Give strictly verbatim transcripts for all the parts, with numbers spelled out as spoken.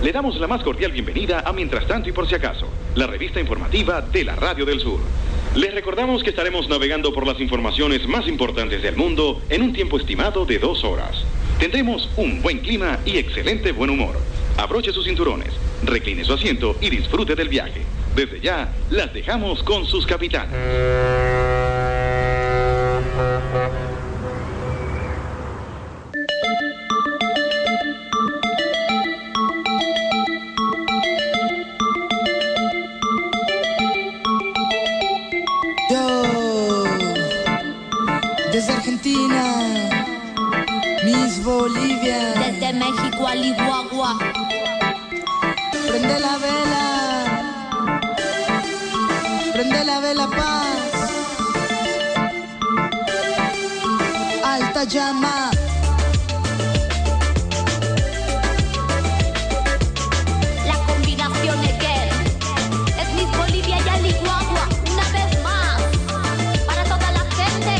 Le damos la más cordial bienvenida a Mientras Tanto y Por Si Acaso, la revista informativa de la Radio del Sur. Les recordamos que estaremos navegando por las informaciones más importantes del mundo en un tiempo estimado de dos horas. Tendremos un buen clima y excelente buen humor. Abroche sus cinturones, recline su asiento y disfrute del viaje. Desde ya, las dejamos con sus capitanes. Desde Argentina, Miss Bolivia. Desde México al Iguagua. Prende la vela, prende la vela paz. Alta llama. La combinación es que es Miss Bolivia y al Iguagua. Una vez más, para toda la gente.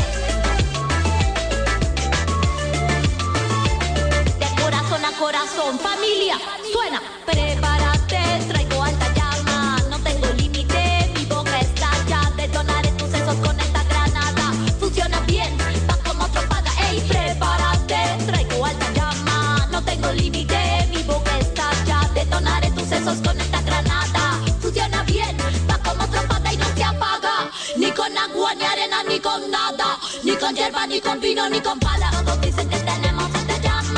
Corazón, familia, suena. Prepárate, traigo alta llama. No tengo límite, mi boca estalla. Detonaré tus sesos con esta granada. Funciona bien, va como tropada. Ey, prepárate, traigo alta llama. No tengo límite, mi boca estalla. Detonaré tus sesos con esta granada. Funciona bien, va como tropada y no se apaga. Ni con agua, ni arena, ni con nada. Ni con hierba, ni con vino, ni con pala. Todos dicen que tenemos esta llama.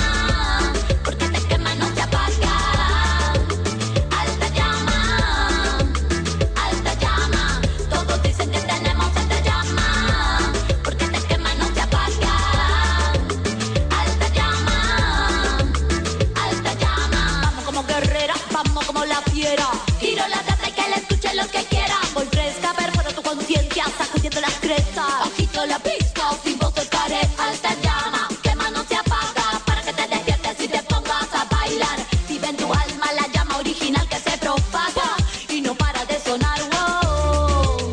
Tiro la data y que la escuchen los que quieran. Voy fresca, perforo tu conciencia, sacudiendo las crestas. Ojito la pista, sin voz estaré. Alta llama, quema no se apaga. Para que te despiertes y te pongas a bailar. Vive en tu alma la llama original que se propaga y no para de sonar, wow.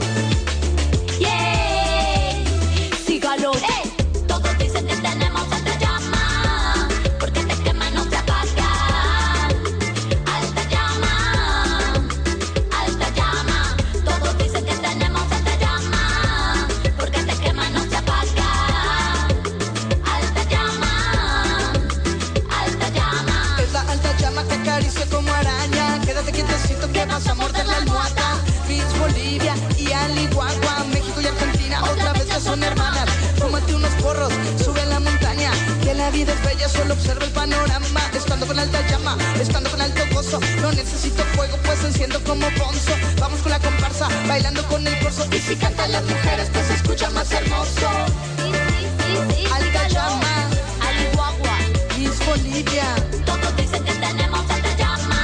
Yeah, sígalo, hey. Todos dicen que tenemos alta llama, porque te quema no se apaga. Vas a morder la almohada. Miss Bolivia y al Iguagua. México y Argentina otra vez ya son hermanas. Fúmate unos porros, sube a la montaña. Que la vida es bella, solo observa el panorama. Estando con alta llama, estando con alto gozo. No necesito fuego, pues enciendo como bonzo. Vamos con la comparsa, bailando con el corso. Y si cantan las mujeres, pues se escucha más hermoso. Sí, sí, sí, sí, alta sígalo. Llama, al Iguagua. Miss Bolivia. Todos dicen que tenemos alta llama.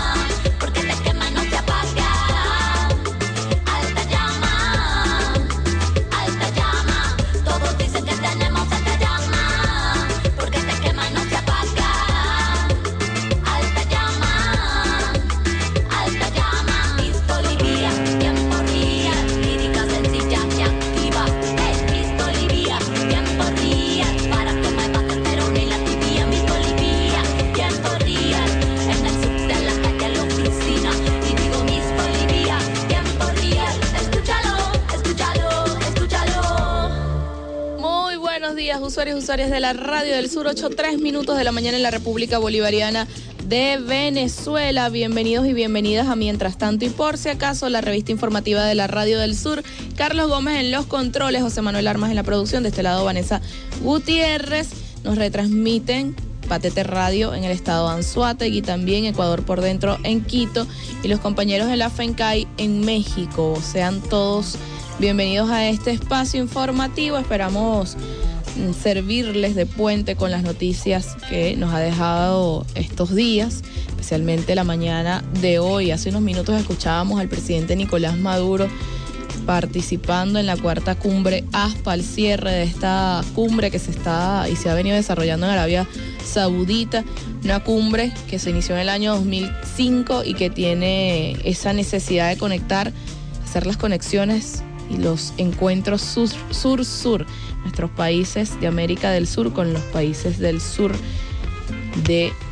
Usuarios y usuarias de la Radio del Sur, ocho tres minutos de la mañana en la República Bolivariana de Venezuela. Bienvenidos y bienvenidas a Mientras Tanto y Por Si Acaso, la revista informativa de la Radio del Sur. Carlos Gómez en los controles, José Manuel Armas en la producción, de este lado Vanessa Gutiérrez. Nos retransmiten Patete Radio en el estado de Anzoátegui, también Ecuador por Dentro en Quito, y los compañeros de la FENCAI en México. Sean todos bienvenidos a este espacio informativo. Esperamos servirles de puente con las noticias que nos ha dejado estos días, especialmente la mañana de hoy. Hace unos minutos escuchábamos al presidente Nicolás Maduro participando en la cuarta cumbre ASPA, el cierre de esta cumbre que se está y se ha venido desarrollando en Arabia Saudita, una cumbre que se inició en el año dos mil cinco y que tiene esa necesidad de conectar, hacer las conexiones y los encuentros sur-sur, nuestros países de América del Sur con los países del sur de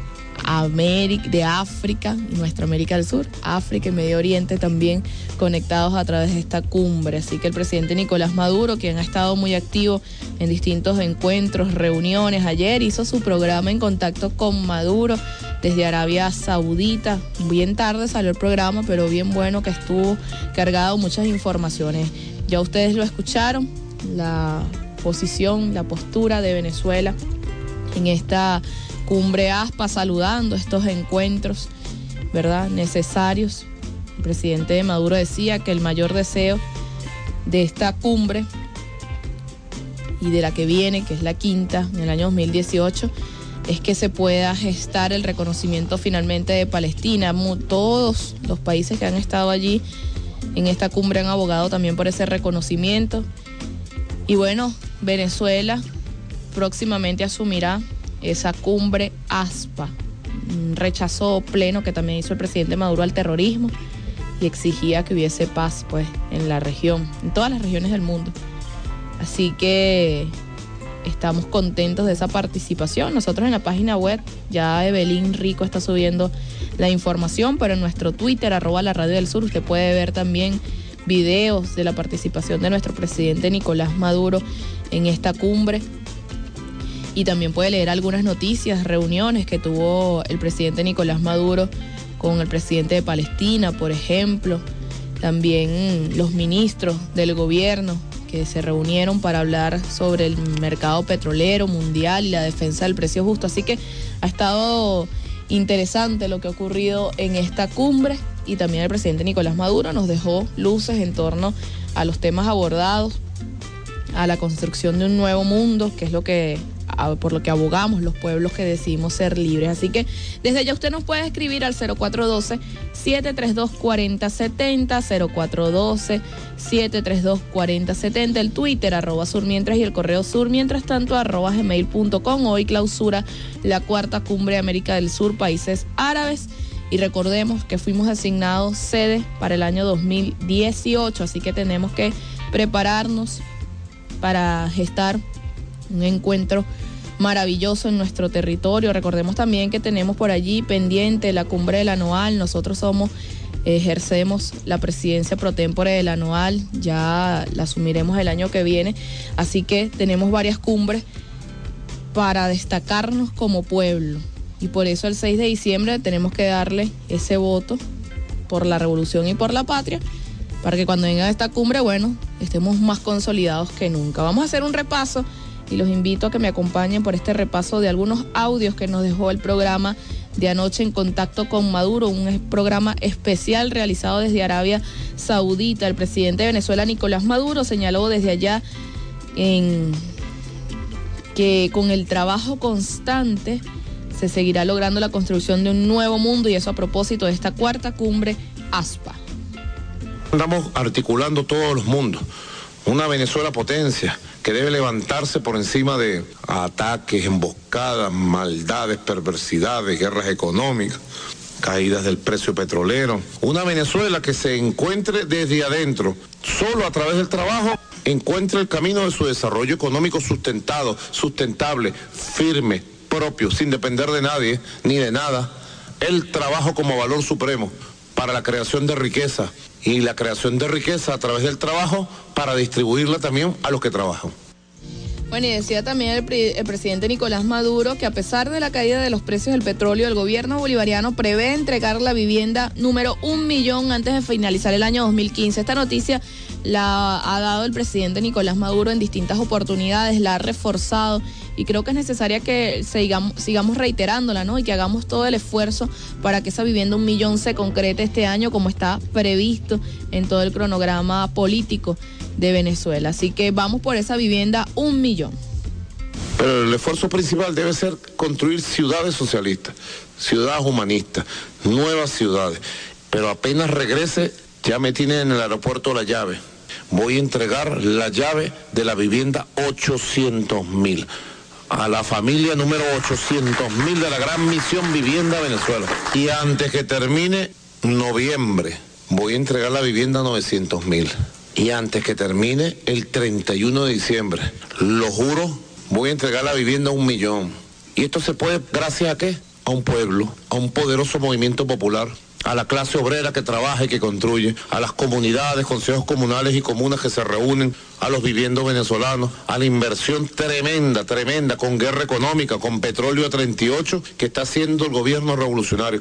América, de África y nuestra América del Sur, África y Medio Oriente también conectados a través de esta cumbre. Así que el presidente Nicolás Maduro, quien ha estado muy activo en distintos encuentros, reuniones, ayer hizo su programa En Contacto con Maduro desde Arabia Saudita. Bien tarde salió el programa, pero bien bueno, que estuvo cargado muchas informaciones. Ya ustedes lo escucharon, la posición, la postura de Venezuela en esta cumbre ASPA, saludando estos encuentros, ¿verdad?, necesarios. El presidente Maduro decía que el mayor deseo de esta cumbre y de la que viene, que es la quinta, en el año dos mil dieciocho, es que se pueda gestar el reconocimiento finalmente de Palestina. Todos los países que han estado allí en esta cumbre han abogado también por ese reconocimiento. Y bueno, Venezuela próximamente asumirá esa cumbre ASPA. Un rechazo pleno que también hizo el presidente Maduro al terrorismo y exigía que hubiese paz, pues, en la región, en todas las regiones del mundo. Así que estamos contentos de esa participación. Nosotros en la página web, ya Evelyn Rico está subiendo la información, pero en nuestro Twitter, arroba la Radio del Sur, usted puede ver también videos de la participación de nuestro presidente Nicolás Maduro en esta cumbre. Y también puede leer algunas noticias, reuniones que tuvo el presidente Nicolás Maduro con el presidente de Palestina, por ejemplo. También los ministros del gobierno que se reunieron para hablar sobre el mercado petrolero mundial y la defensa del precio justo. Así que ha estado interesante lo que ha ocurrido en esta cumbre, y también el presidente Nicolás Maduro nos dejó luces en torno a los temas abordados, a la construcción de un nuevo mundo, que es lo que por lo que abogamos los pueblos que decidimos ser libres. Así que desde ya usted nos puede escribir al cero cuatro uno dos, siete tres dos, cuatro cero siete cero, cero cuatro uno dos, siete tres dos, cuatro cero siete cero, el Twitter arroba surmientras y el correo surmientras tanto arroba gmail punto com. Hoy clausura la cuarta cumbre de América del Sur, países árabes, y recordemos que fuimos designados sede para el año dos mil dieciocho, así que tenemos que prepararnos para gestar un encuentro maravilloso en nuestro territorio. Recordemos también que tenemos por allí pendiente la cumbre del anual. Nosotros somos, ejercemos la presidencia pro tempore del anual, ya la asumiremos el año que viene, así que tenemos varias cumbres para destacarnos como pueblo, y por eso el seis de diciembre tenemos que darle ese voto por la revolución y por la patria, para que cuando venga esta cumbre, bueno, estemos más consolidados que nunca. Vamos a hacer un repaso y los invito a que me acompañen por este repaso de algunos audios que nos dejó el programa de anoche En Contacto con Maduro, un programa especial realizado desde Arabia Saudita. El presidente de Venezuela, Nicolás Maduro, señaló desde allá en que con el trabajo constante se seguirá logrando la construcción de un nuevo mundo, y eso a propósito de esta cuarta cumbre ASPA. Andamos articulando todos los mundos, una Venezuela potencia que debe levantarse por encima de ataques, emboscadas, maldades, perversidades, guerras económicas, caídas del precio petrolero. Una Venezuela que se encuentre desde adentro, solo a través del trabajo, encuentre el camino de su desarrollo económico sustentado, sustentable, firme, propio, sin depender de nadie ni de nada. El trabajo como valor supremo para la creación de riqueza, y la creación de riqueza a través del trabajo para distribuirla también a los que trabajan. Bueno, y decía también el, pre- el presidente Nicolás Maduro que a pesar de la caída de los precios del petróleo, el gobierno bolivariano prevé entregar la vivienda número un millón antes de finalizar el año dos mil quince. Esta noticia la ha dado el presidente Nicolás Maduro en distintas oportunidades, la ha reforzado, y creo que es necesaria que sigamos, sigamos reiterándola, ¿no? Y que hagamos todo el esfuerzo para que esa vivienda un millón se concrete este año, como está previsto en todo el cronograma político de Venezuela. Así que vamos por esa vivienda un millón. Pero el esfuerzo principal debe ser construir ciudades socialistas, ciudades humanistas, nuevas ciudades. Pero apenas regrese, ya me tienen en el aeropuerto la llave. Voy a entregar la llave de la vivienda ochocientos mil. A la familia número ochocientos mil de la Gran Misión Vivienda Venezuela. Y antes que termine noviembre, voy a entregar la vivienda novecientos mil. Y antes que termine el treinta y uno de diciembre, lo juro, voy a entregar la vivienda a un millón. ¿Y esto se puede gracias a qué? a un pueblo, a un poderoso movimiento popular, a la clase obrera que trabaja y que construye, a las comunidades, consejos comunales y comunas que se reúnen, a los viviendos venezolanos, a la inversión tremenda, tremenda, con guerra económica, con petróleo a treinta y ocho, que está haciendo el gobierno revolucionario.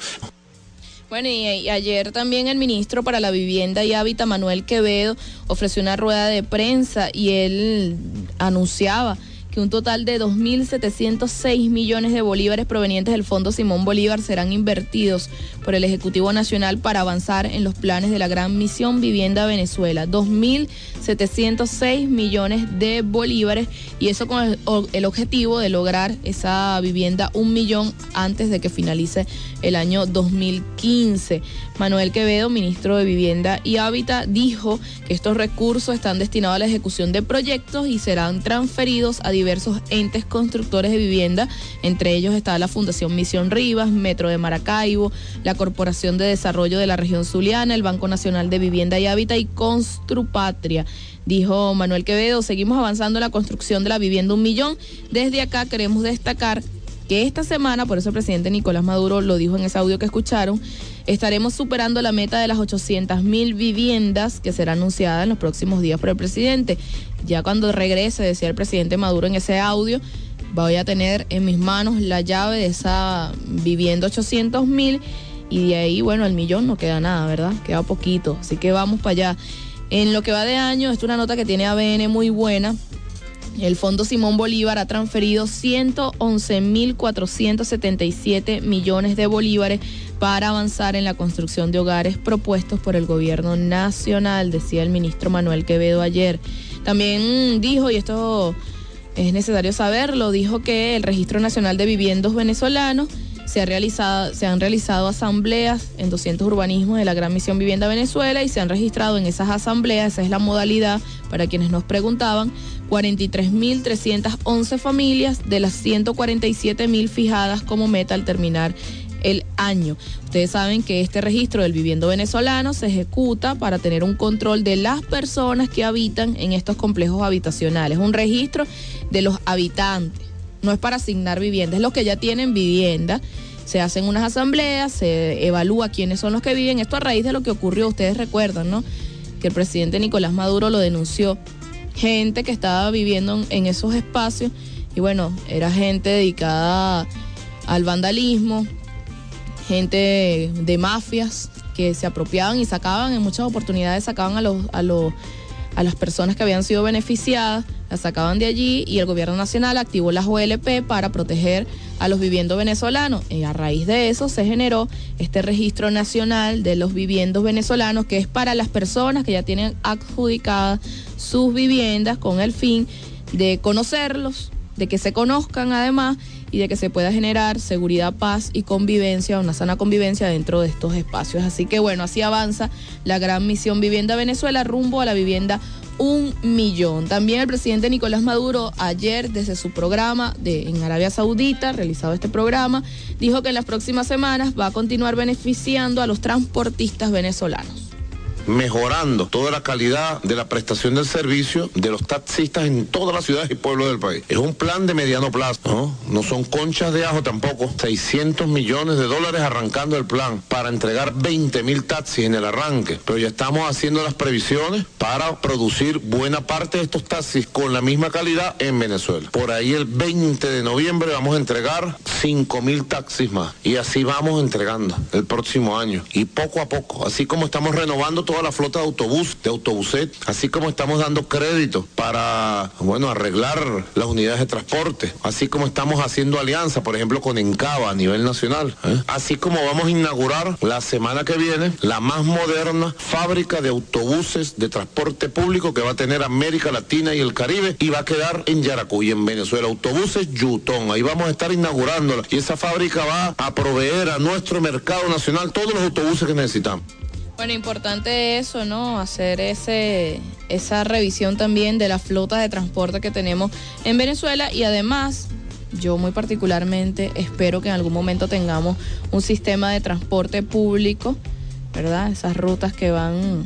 Bueno, y, y ayer también el ministro para la Vivienda y Hábitat, Manuel Quevedo, ofreció una rueda de prensa y él anunciaba que un total de dos mil setecientos seis millones de bolívares provenientes del Fondo Simón Bolívar serán invertidos por el Ejecutivo Nacional para avanzar en los planes de la Gran Misión Vivienda Venezuela. dos mil setecientos seis millones de bolívares, y eso con el, el objetivo de lograr esa vivienda un millón antes de que finalice el año dos mil quince. Manuel Quevedo, ministro de Vivienda y Hábitat, dijo que estos recursos están destinados a la ejecución de proyectos y serán transferidos a diversos entes constructores de vivienda. Entre ellos está la Fundación Misión Rivas, Metro de Maracaibo, la Corporación de Desarrollo de la Región Zuliana, el Banco Nacional de Vivienda y Hábitat y Construpatria. Dijo Manuel Quevedo: seguimos avanzando en la construcción de la vivienda un millón. Desde acá queremos destacar que esta semana, por eso el presidente Nicolás Maduro lo dijo en ese audio que escucharon, estaremos superando la meta de las ochocientas mil viviendas que será anunciada en los próximos días por el presidente. Ya cuando regrese, decía el presidente Maduro en ese audio, voy a tener en mis manos la llave de esa vivienda ochocientos mil, y de ahí, bueno, el millón no queda nada, ¿verdad? Queda poquito, así que vamos para allá. En lo que va de año, esta es una nota que tiene A B N muy buena. El Fondo Simón Bolívar ha transferido ciento once mil cuatrocientos setenta y siete millones de bolívares para avanzar en la construcción de hogares propuestos por el gobierno nacional, decía el ministro Manuel Quevedo ayer. También dijo, y esto es necesario saberlo, dijo que el Registro Nacional de Viviendos Venezolanos se, ha realizado, se han realizado asambleas en doscientos urbanismos de la Gran Misión Vivienda Venezuela y se han registrado en esas asambleas, esa es la modalidad para quienes nos preguntaban, cuarenta y tres mil trescientas once familias de las ciento cuarenta y siete mil fijadas como meta al terminar el año. Ustedes saben que este registro del viviendo venezolano se ejecuta para tener un control de las personas que habitan en estos complejos habitacionales, un registro de los habitantes, no es para asignar viviendas, es los que ya tienen vivienda. Se hacen unas asambleas, se evalúa quiénes son los que viven, esto a raíz de lo que ocurrió, ustedes recuerdan, ¿no? Que el presidente Nicolás Maduro lo denunció, gente que estaba viviendo en, en esos espacios, y bueno, era gente dedicada al vandalismo, gente de mafias que se apropiaban y sacaban, en muchas oportunidades sacaban a los, a los, a las personas que habían sido beneficiadas, las sacaban de allí, y el gobierno nacional activó las O L P para proteger a los viviendos venezolanos. Y a raíz de eso se generó este registro nacional de los viviendos venezolanos, que es para las personas que ya tienen adjudicadas sus viviendas, con el fin de conocerlos, de que se conozcan además, y de que se pueda generar seguridad, paz y convivencia, una sana convivencia dentro de estos espacios. Así que bueno, así avanza la Gran Misión Vivienda Venezuela rumbo a la vivienda un millón. También el presidente Nicolás Maduro ayer, desde su programa de, en Arabia Saudita, realizado este programa, dijo que en las próximas semanas va a continuar beneficiando a los transportistas venezolanos, mejorando toda la calidad de la prestación del servicio de los taxistas en todas las ciudades y pueblos del país. Es un plan de mediano plazo, ¿no? No son conchas de ajo tampoco. seiscientos millones de dólares arrancando el plan para entregar veinte mil taxis en el arranque. Pero ya estamos haciendo las previsiones para producir buena parte de estos taxis con la misma calidad en Venezuela. Por ahí el veinte de noviembre vamos a entregar cinco mil taxis más. Y así vamos entregando el próximo año. Y poco a poco, así como estamos renovando toda la flota de autobús, de autobuset, así como estamos dando crédito para, bueno, arreglar las unidades de transporte, así como estamos haciendo alianza, por ejemplo, con Encaba a nivel nacional, ¿eh? Así como vamos a inaugurar la semana que viene la más moderna fábrica de autobuses de transporte público que va a tener América Latina y el Caribe, y va a quedar en Yaracuy, en Venezuela, autobuses Yutón, ahí vamos a estar inaugurándola, y esa fábrica va a proveer a nuestro mercado nacional todos los autobuses que necesitamos. Bueno, importante eso, ¿no? Hacer ese esa revisión también de la flota de transporte que tenemos en Venezuela, y además, yo muy particularmente espero que en algún momento tengamos un sistema de transporte público, ¿verdad? Esas rutas que van,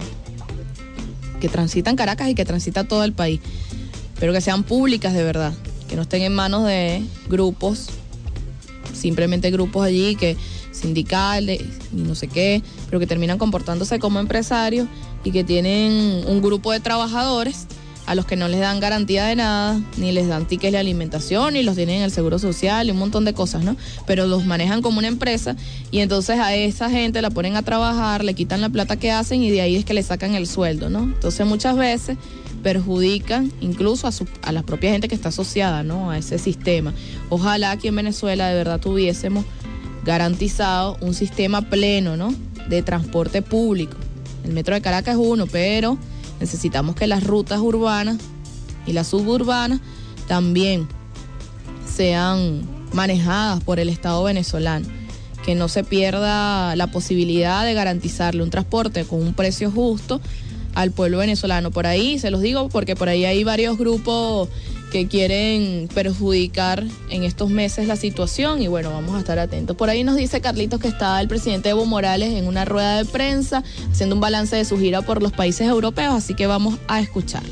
que transitan Caracas y que transita todo el país, pero que sean públicas de verdad, que no estén en manos de grupos simplemente grupos allí que sindicales y no sé qué, pero que terminan comportándose como empresarios y que tienen un grupo de trabajadores a los que no les dan garantía de nada, ni les dan tickets de alimentación, ni los tienen en el seguro social y un montón de cosas, ¿no? Pero los manejan como una empresa y entonces a esa gente la ponen a trabajar, le quitan la plata que hacen y de ahí es que le sacan el sueldo, ¿no? Entonces muchas veces perjudican incluso a, su, a la propia gente que está asociada, ¿no? A ese sistema. Ojalá aquí en Venezuela de verdad tuviésemos garantizado un sistema pleno, ¿no? De transporte público. El metro de Caracas es uno, pero necesitamos que las rutas urbanas y las suburbanas también sean manejadas por el Estado venezolano, que no se pierda la posibilidad de garantizarle un transporte con un precio justo al pueblo venezolano. Por ahí, se los digo porque por ahí hay varios grupos que quieren perjudicar en estos meses la situación y bueno, vamos a estar atentos. Por ahí nos dice Carlitos que está el presidente Evo Morales en una rueda de prensa haciendo un balance de su gira por los países europeos, así que vamos a escucharlo.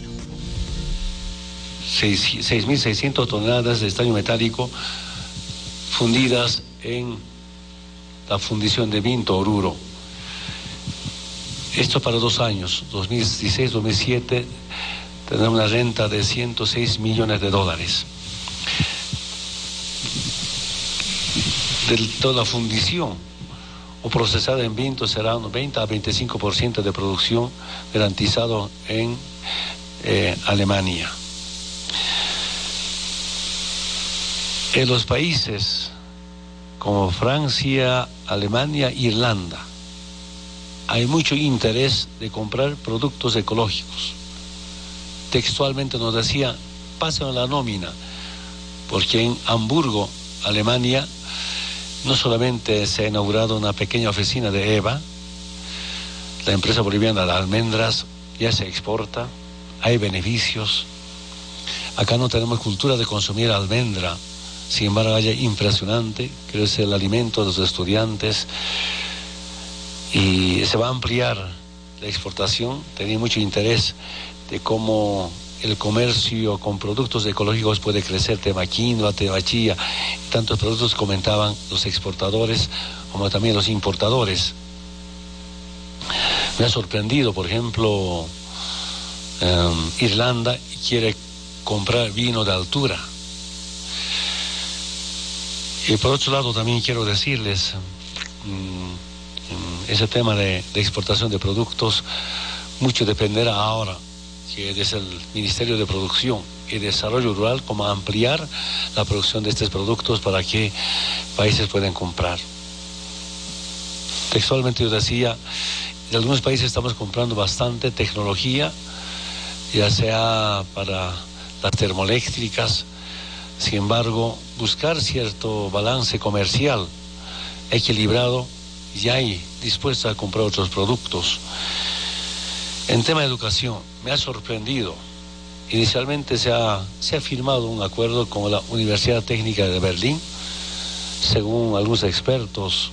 seis mil seiscientas toneladas de estaño metálico fundidas en la fundición de Vinto Oruro. Esto para dos años, dos mil dieciséis dos mil diecisiete, tendrá una renta de ciento seis millones de dólares. De toda la fundición o procesada en Vinto será un veinte a veinticinco por ciento de producción garantizado en eh, Alemania. En los países como Francia, Alemania, Irlanda, hay mucho interés de comprar productos ecológicos. Textualmente nos decía, pasen la nómina, porque en Hamburgo, Alemania, no solamente se ha inaugurado una pequeña oficina de EVA, la empresa boliviana de almendras ya se exporta, hay beneficios. Acá no tenemos cultura de consumir almendra, sin embargo, es impresionante, creo que es el alimento de los estudiantes y se va a ampliar la exportación. Tenía mucho interés de cómo el comercio con productos ecológicos puede crecer, temaquino, tebachía, tantos productos comentaban los exportadores como también los importadores. Me ha sorprendido, por ejemplo, eh, Irlanda quiere comprar vino de altura. Y por otro lado también quiero decirles, mmm, ese tema de, de exportación de productos, mucho dependerá ahora, que desde el Ministerio de Producción y Desarrollo Rural, cómo ampliar la producción de estos productos para que países puedan comprar. Textualmente yo decía, en algunos países estamos comprando bastante tecnología, ya sea para las termoeléctricas. Sin embargo, buscar cierto balance comercial equilibrado y hay dispuesto a comprar otros productos. En tema de educación, me ha sorprendido. Inicialmente se ha, se ha firmado un acuerdo con la Universidad Técnica de Berlín, según algunos expertos.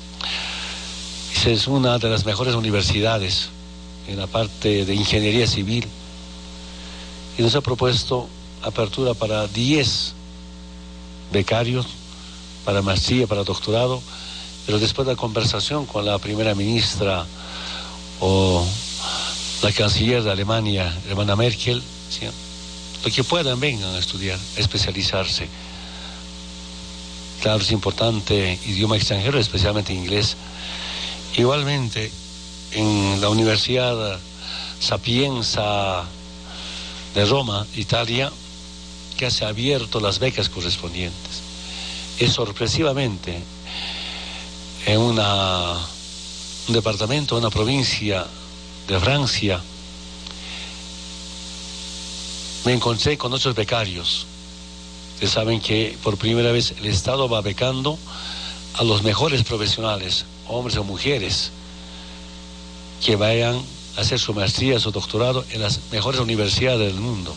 Es una de las mejores universidades en la parte de ingeniería civil y nos ha propuesto apertura para diez becarios para maestría, para doctorado, pero después de la conversación con la primera ministra o la canciller de Alemania, hermana Merkel, ¿sí? Lo que puedan vengan a estudiar, a especializarse. Claro, es importante idioma extranjero, especialmente inglés. Igualmente, en la Universidad Sapienza de Roma, Italia, que se ha abierto las becas correspondientes. Es sorpresivamente en una, un departamento, una provincia de Francia, me encontré con otros becarios. Ustedes saben que por primera vez el Estado va becando a los mejores profesionales, hombres o mujeres, que vayan a hacer su maestría, su doctorado en las mejores universidades del mundo.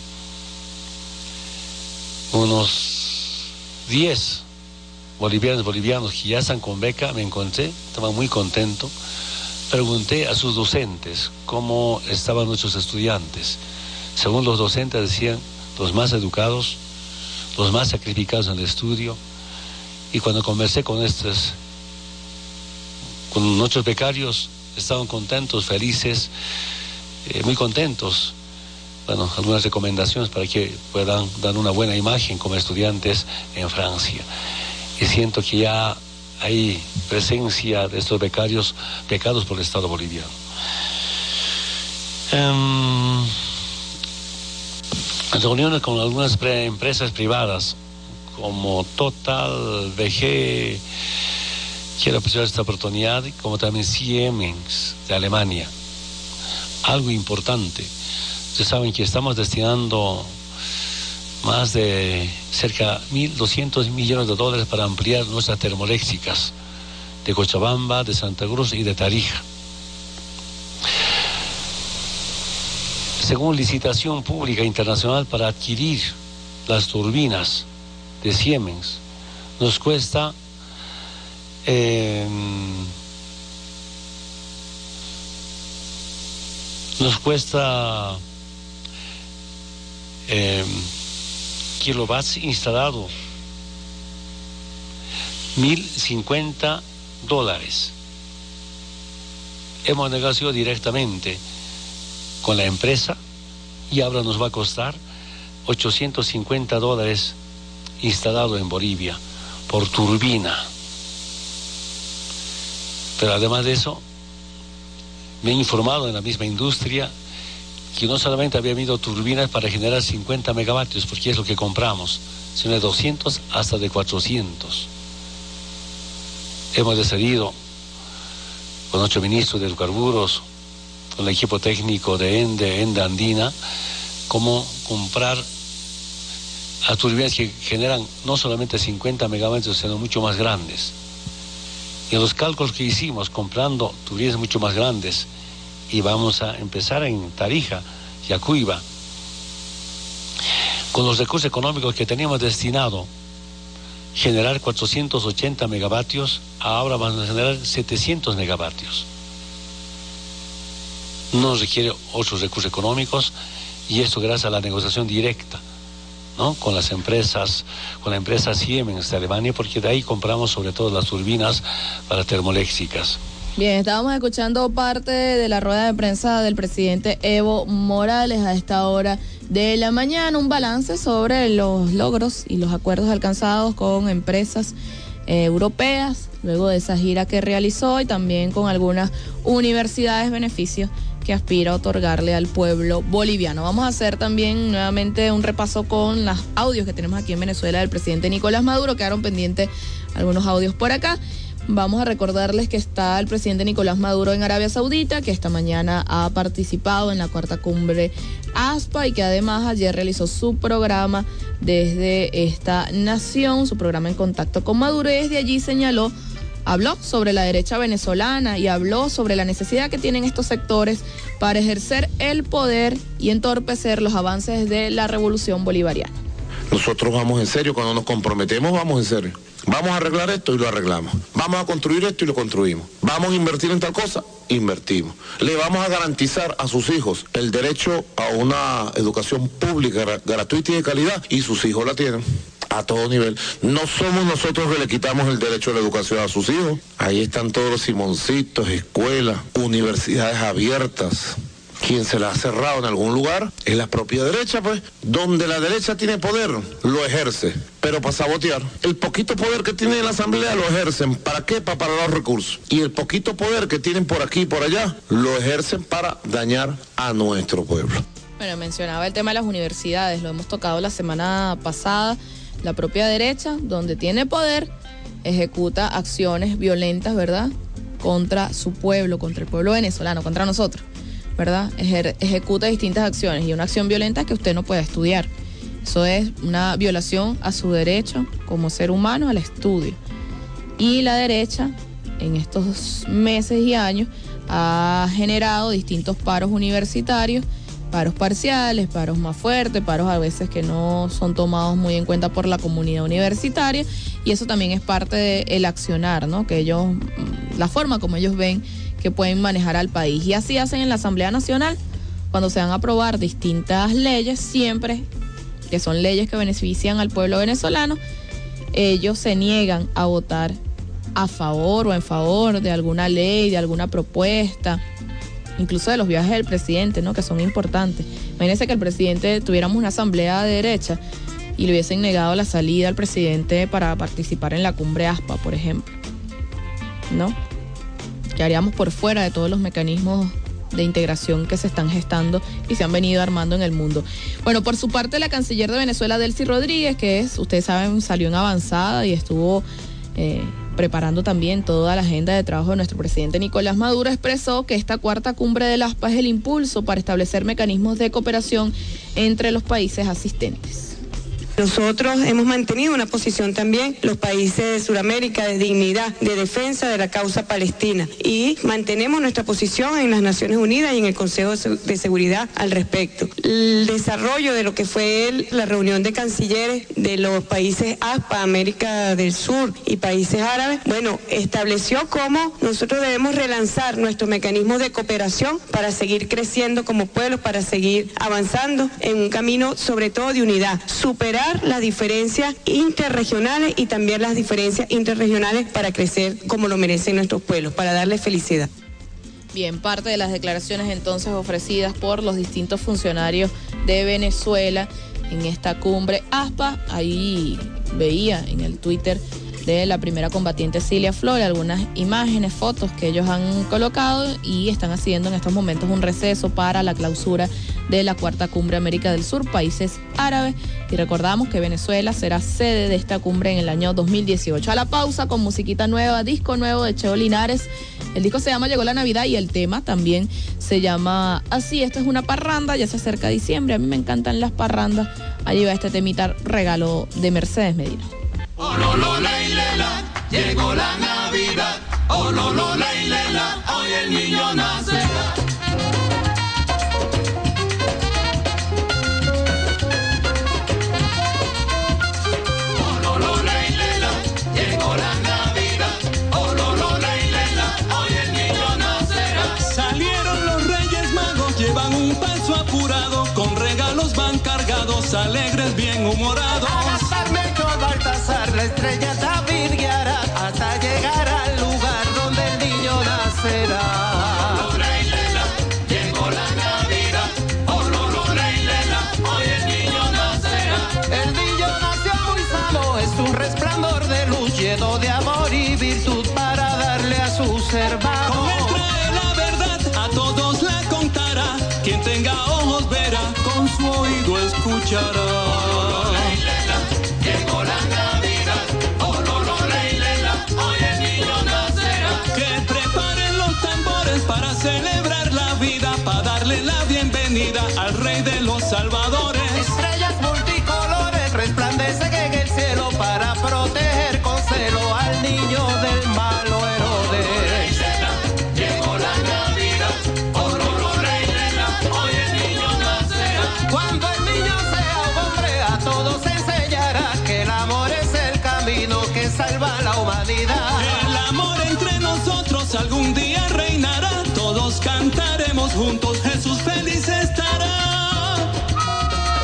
Unos diez bolivianos, bolivianos que ya están con beca, me encontré, estaban muy contentos. Pregunté a sus docentes cómo estaban nuestros estudiantes. Según los docentes decían, los más educados, los más sacrificados en el estudio Y cuando conversé con estos, con nuestros becarios, estaban contentos, felices, eh, muy contentos. Bueno, algunas recomendaciones para que puedan dar una buena imagen como estudiantes en Francia. Y siento que ya hay presencia de estos becarios becados por el Estado boliviano. Um, reuniones con algunas pre- empresas privadas como Total, V G, quiero aprovechar esta oportunidad, como también Siemens de Alemania. Algo importante. Ustedes saben que estamos destinando más de cerca de mil doscientos millones de dólares para ampliar nuestras termoeléctricas de Cochabamba, de Santa Cruz y de Tarija. Según licitación pública internacional para adquirir las turbinas de Siemens, nos cuesta eh, nos cuesta eh, kilowatts instalado mil cincuenta dólares. Hemos negociado directamente con la empresa y ahora nos va a costar ochocientos cincuenta dólares instalado en Bolivia por turbina. Pero además de eso, me he informado en la misma industria que no solamente había habido turbinas para generar cincuenta megavatios, porque es lo que compramos, sino de doscientos hasta de cuatrocientos. Hemos decidido con nuestro ministro de Hidrocarburos, con el equipo técnico de ENDE, ENDE Andina, cómo comprar a turbinas que generan no solamente cincuenta megavatios, sino mucho más grandes. Y en los cálculos que hicimos, comprando turbinas mucho más grandes, y vamos a empezar en Tarija, Yacuiba, con los recursos económicos que teníamos destinado generar cuatrocientos ochenta megavatios, ahora vamos a generar setecientos megavatios. No requiere otros recursos económicos, y esto gracias a la negociación directa, ¿no?, con las empresas, con la empresa Siemens de Alemania, porque de ahí compramos sobre todo las turbinas para termoeléctricas. Bien, estábamos escuchando parte de la rueda de prensa del presidente Evo Morales a esta hora de la mañana, un balance sobre los logros y los acuerdos alcanzados con empresas eh, europeas, luego de esa gira que realizó, y también con algunas universidades beneficios que aspira a otorgarle al pueblo boliviano. Vamos a hacer también nuevamente un repaso con los audios que tenemos aquí en Venezuela del presidente Nicolás Maduro. Quedaron pendientes algunos audios por acá. Vamos a recordarles que está el presidente Nicolás Maduro en Arabia Saudita, que esta mañana ha participado en la cuarta cumbre ASPA y que además ayer realizó su programa desde esta nación, su programa en contacto con Maduro, y desde allí señaló, habló sobre la derecha venezolana y habló sobre la necesidad que tienen estos sectores para ejercer el poder y entorpecer los avances de la revolución bolivariana. Nosotros vamos en serio, cuando nos comprometemos vamos en serio. Vamos a arreglar esto y lo arreglamos. Vamos a construir esto y lo construimos. Vamos a invertir en tal cosa, invertimos. Le vamos a garantizar a sus hijos el derecho a una educación pública, gratuita y de calidad, y sus hijos la tienen a todo nivel. No somos nosotros que le quitamos el derecho a la educación a sus hijos. Ahí están todos los simoncitos, escuelas, universidades abiertas. Quien se la ha cerrado en algún lugar es la propia derecha, pues. Donde la derecha tiene poder, lo ejerce, pero para sabotear. El poquito poder que tiene en la Asamblea lo ejercen. ¿Para qué? Para parar los recursos. Y el poquito poder que tienen por aquí y por allá, lo ejercen para dañar a nuestro pueblo. Bueno, mencionaba el tema de las universidades, lo hemos tocado la semana pasada. La propia derecha, donde tiene poder, ejecuta acciones violentas, ¿verdad?, contra su pueblo, contra el pueblo venezolano, contra nosotros, ¿verdad? Ejer- ejecuta distintas acciones, y una acción violenta es que usted no pueda estudiar. Eso es una violación a su derecho como ser humano al estudio. Y la derecha, en estos meses y años, ha generado distintos paros universitarios, paros parciales, paros más fuertes, paros a veces que no son tomados muy en cuenta por la comunidad universitaria, y eso también es parte del accionar, ¿no?, que ellos, la forma como ellos ven que pueden manejar al país. Y así hacen en la Asamblea Nacional, cuando se van a aprobar distintas leyes, siempre que son leyes que benefician al pueblo venezolano, ellos se niegan a votar a favor o en favor de alguna ley, de alguna propuesta, incluso de los viajes del presidente, ¿no?, que son importantes. Imagínense que el presidente tuviéramos una asamblea de derecha y le hubiesen negado la salida al presidente para participar en la cumbre ASPA, por ejemplo, ¿no? Quedaríamos por fuera de todos los mecanismos de integración que se están gestando y se han venido armando en el mundo. Bueno, por su parte, la canciller de Venezuela, Delcy Rodríguez, que es, ustedes saben, salió en avanzada y estuvo eh, preparando también toda la agenda de trabajo de nuestro presidente Nicolás Maduro, expresó que esta cuarta cumbre del ASPA es el impulso para establecer mecanismos de cooperación entre los países asistentes. Nosotros hemos mantenido una posición también, los países de Sudamérica, de dignidad, de defensa de la causa palestina, y mantenemos nuestra posición en las Naciones Unidas y en el Consejo de Seguridad al respecto. El desarrollo de lo que fue la reunión de cancilleres de los países ASPA, América del Sur y países árabes, bueno, estableció cómo nosotros debemos relanzar nuestros mecanismos de cooperación para seguir creciendo como pueblo, para seguir avanzando en un camino sobre todo de unidad, superar las diferencias interregionales y también las diferencias interregionales para crecer como lo merecen nuestros pueblos, para darles felicidad. Bien, parte de las declaraciones entonces ofrecidas por los distintos funcionarios de Venezuela en esta cumbre ASPA. Ahí veía en el Twitter de la primera combatiente Cilia Flores algunas imágenes, fotos que ellos han colocado y están haciendo en estos momentos un receso para la clausura de la cuarta cumbre América del Sur, países árabes, y recordamos que Venezuela será sede de esta cumbre en el año dos mil dieciocho. A la pausa con musiquita nueva, disco nuevo de Cheo Linares. El disco se llama Llegó la Navidad y el tema también se llama así. Esto es una parranda, ya se acerca diciembre, a mí me encantan las parrandas. Allí va este temita, regalo de Mercedes Medina. Oh, lo, lo, la, y, le, la, llegó la Navidad. Oh, lo, lo, la, y, le, la, hoy el niño nacerá. Oh, lo, lo, la, y, le, la, llegó la Navidad. Oh, lo, lo, la, y, le, la, hoy el niño nacerá. Salieron los Reyes Magos, llevan un paso apurado, con regalos van cargados, alegres, bien humorados. La estrella David guiará hasta llegar al lugar donde el niño nacerá. Oh, lo, y, le, la, llegó la Navidad. Oh, lo, lo, la, y, le, la, hoy el niño nacerá. El niño nació muy sano, es un resplandor de luz lleno de amor y virtud para darle a sus hermanos. Con él trae la verdad, a todos la contará. Quien tenga ojos verá, con su oído escuchará. Oh, lo, la, y, le, la, llegó la Navidad. Para celebrar la vida, para darle la bienvenida al Rey de los Salvadores. Estrellas multicolores resplandecen en el cielo para proteger con celo al niño del malo Herodes. Llegó la Navidad, oh, lo, lo, la, y, le, la, hoy el niño nacerá. Cuando el niño sea un hombre, a todos enseñará que el amor es el camino que salva a la humanidad. El amor entre nosotros algún día reinará. Todos cantaremos juntos, Jesús feliz estará.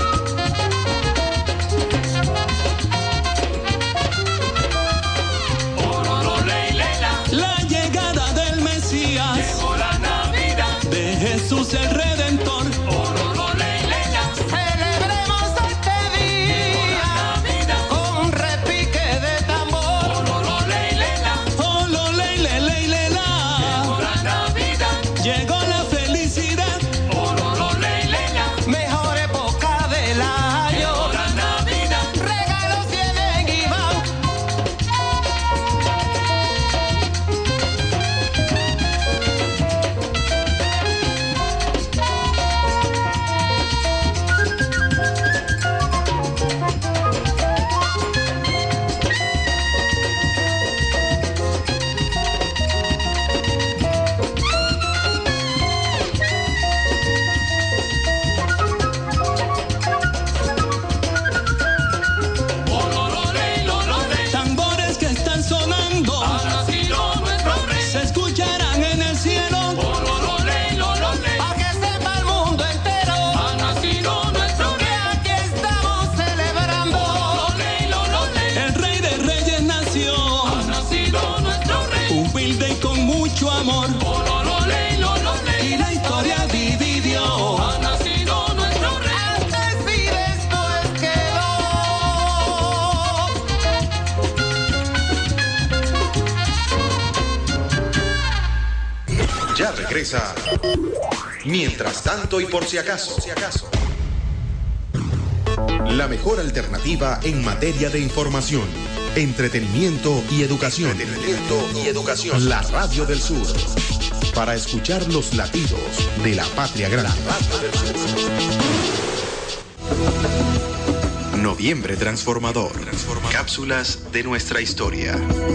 regresa. Mientras tanto y por si acaso. La mejor alternativa en materia de información, entretenimiento y educación. Entretenimiento y educación. La Radio del Sur. Para escuchar los latidos de la patria grande. La Radio del Sur. Noviembre transformador. Cápsulas de nuestra historia.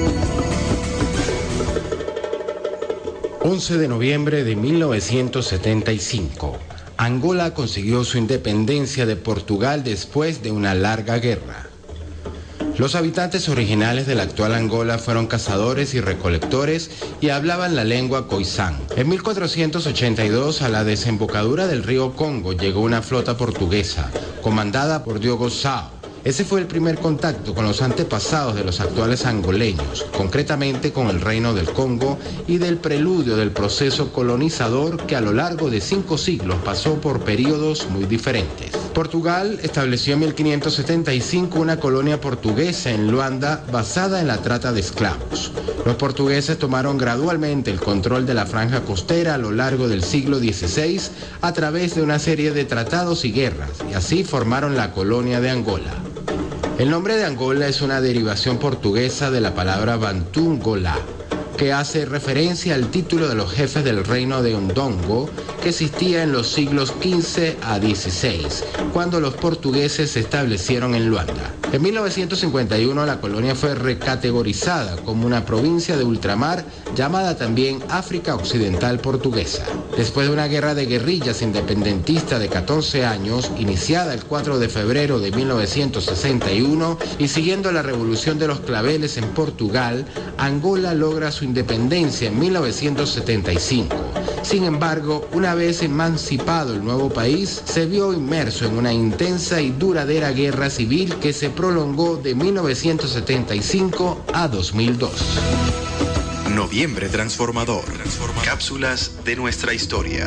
once de noviembre de mil novecientos setenta y cinco. Angola consiguió su independencia de Portugal después de una larga guerra. Los habitantes originales de la actual Angola fueron cazadores y recolectores y hablaban la lengua khoisan. En mil cuatrocientos ochenta y dos, a la desembocadura del río Congo, llegó una flota portuguesa, comandada por Diogo Sá. Ese fue el primer contacto con los antepasados de los actuales angoleños, concretamente con el Reino del Congo y del preludio del proceso colonizador que a lo largo de cinco siglos pasó por periodos muy diferentes. Portugal estableció en mil quinientos setenta y cinco una colonia portuguesa en Luanda basada en la trata de esclavos. Los portugueses tomaron gradualmente el control de la franja costera a lo largo del siglo dieciséis a través de una serie de tratados y guerras, y así formaron la colonia de Angola. El nombre de Angola es una derivación portuguesa de la palabra Bantu Ngola, que hace referencia al título de los jefes del reino de Ondongo, que existía en los siglos quince a dieciséis, cuando los portugueses se establecieron en Luanda. En mil novecientos cincuenta y uno la colonia fue recategorizada como una provincia de ultramar llamada también África Occidental Portuguesa. Después de una guerra de guerrillas independentista de catorce años, iniciada el cuatro de febrero de mil novecientos sesenta y uno y siguiendo la Revolución de los Claveles en Portugal, Angola logra su independencia en mil novecientos setenta y cinco. Sin embargo, una vez emancipado el nuevo país, se vio inmerso en una intensa y duradera guerra civil que se prolongó de mil novecientos setenta y cinco a dos mil dos. Noviembre transformador. Cápsulas de nuestra historia.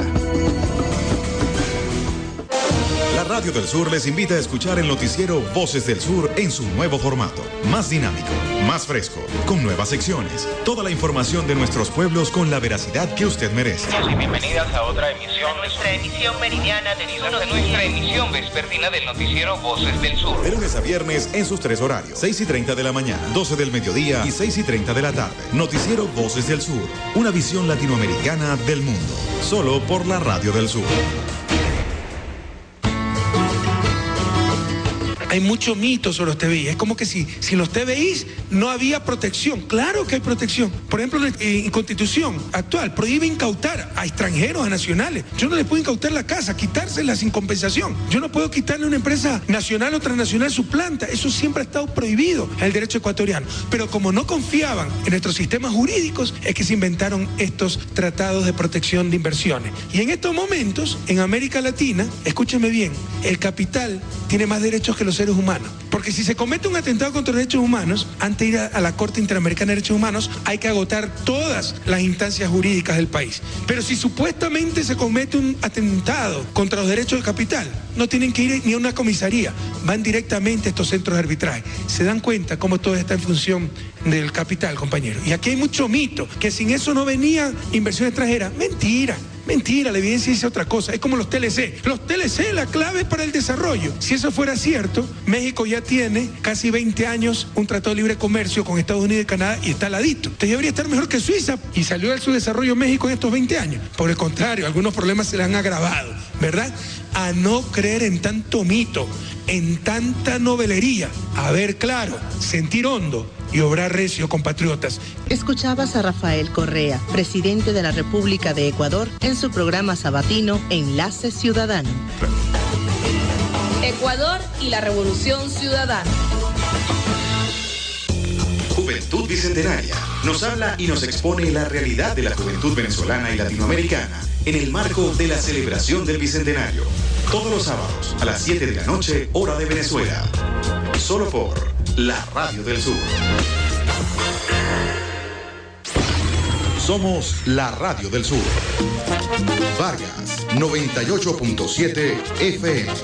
La Radio del Sur les invita a escuchar el noticiero Voces del Sur en su nuevo formato. Más dinámico, más fresco, con nuevas secciones. Toda la información de nuestros pueblos con la veracidad que usted merece. Y bienvenidas a otra emisión. Nuestra emisión meridiana del sur. Nuestra emisión vespertina del noticiero Voces del Sur. De lunes a viernes en sus tres horarios. seis y treinta de la mañana, doce del mediodía y seis y treinta de la tarde. Noticiero Voces del Sur. Una visión latinoamericana del mundo. Solo por la Radio del Sur. Hay mucho mito sobre los T B I. Es como que si, si los T B Is no había protección. Claro que hay protección. Por ejemplo, la eh, Constitución actual prohíbe incautar a extranjeros, a nacionales. Yo no les puedo incautar la casa, quitársela sin compensación. Yo no puedo quitarle a una empresa nacional o transnacional su planta. Eso siempre ha estado prohibido en el derecho ecuatoriano. Pero como no confiaban en nuestros sistemas jurídicos, es que se inventaron estos tratados de protección de inversiones. Y en estos momentos, en América Latina, escúcheme bien, el capital tiene más derechos que los seres humanos. Porque si se comete un atentado contra los derechos humanos, antes de ir a, a la Corte Interamericana de Derechos Humanos, hay que agotar todas las instancias jurídicas del país. Pero si supuestamente se comete un atentado contra los derechos del capital, no tienen que ir ni a una comisaría, van directamente a estos centros de arbitraje. Se dan cuenta cómo todo está en función del capital, compañero. Y aquí hay mucho mito, que sin eso no venía inversión extranjera. Mentira. Mentira, la evidencia dice otra cosa. Es como los T L C. Los T L C, la clave para el desarrollo. Si eso fuera cierto, México ya tiene casi veinte años un tratado de libre comercio con Estados Unidos y Canadá y está al ladito. Entonces debería estar mejor que Suiza. Y salió de su desarrollo México en estos veinte años. Por el contrario, algunos problemas se le han agravado, ¿verdad? A no creer en tanto mito, en tanta novelería. A ver claro, sentir hondo y obrar recio, compatriotas. Escuchabas a Rafael Correa, presidente de la República de Ecuador, en su programa sabatino Enlace Ciudadano. Ecuador y la Revolución Ciudadana. Juventud Bicentenaria nos habla y nos expone la realidad de la juventud venezolana y latinoamericana en el marco de la celebración del Bicentenario. Todos los sábados a las siete de la noche, hora de Venezuela. Solo por la Radio del Sur. Somos la Radio del Sur. Vargas, noventa y ocho punto siete F M.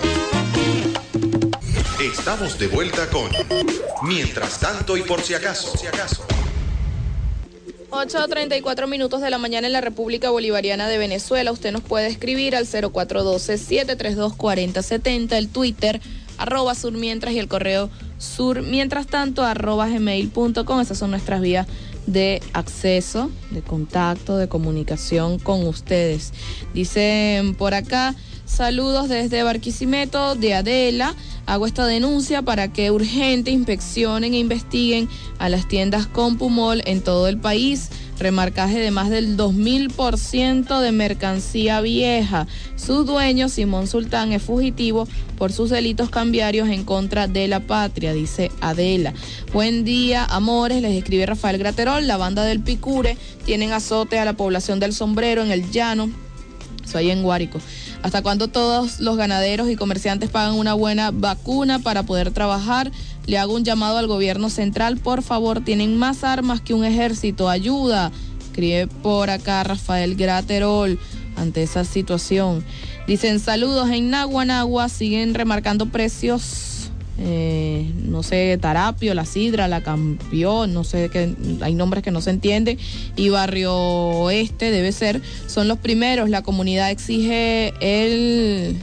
Estamos de vuelta con Mientras tanto y por si acaso. ocho treinta y cuatro minutos de la mañana en la República Bolivariana de Venezuela. Usted nos puede escribir al cero cuatro uno dos, siete tres dos, cuatro cero siete cero, el Twitter, arroba surmientras y el correo sur mientras tanto, arroba gmail punto com. Esas son nuestras vías de acceso, de contacto, de comunicación con ustedes. Dicen por acá, saludos desde Barquisimeto, de Adela. Hago esta denuncia para que urgente inspeccionen e investiguen a las tiendas Compumol en todo el país. Remarcaje de más del dos mil por ciento de mercancía vieja. Su dueño, Simón Sultán, es fugitivo por sus delitos cambiarios en contra de la patria, dice Adela. Buen día, amores, les escribe Rafael Graterol. La banda del Picure tienen azote a la población del Sombrero en el llano. Soy en Guárico. ¿Hasta cuándo todos los ganaderos y comerciantes pagan una buena vacuna para poder trabajar? Le hago un llamado al gobierno central, por favor, tienen más armas que un ejército, ayuda. Escribe por acá Rafael Graterol ante esa situación. Dicen saludos en Naguanagua, siguen remarcando precios, eh, no sé, Tarapio, La Sidra, La Campeón, no sé, que hay nombres que no se entienden, y Barrio Oeste debe ser, son los primeros. La comunidad exige el,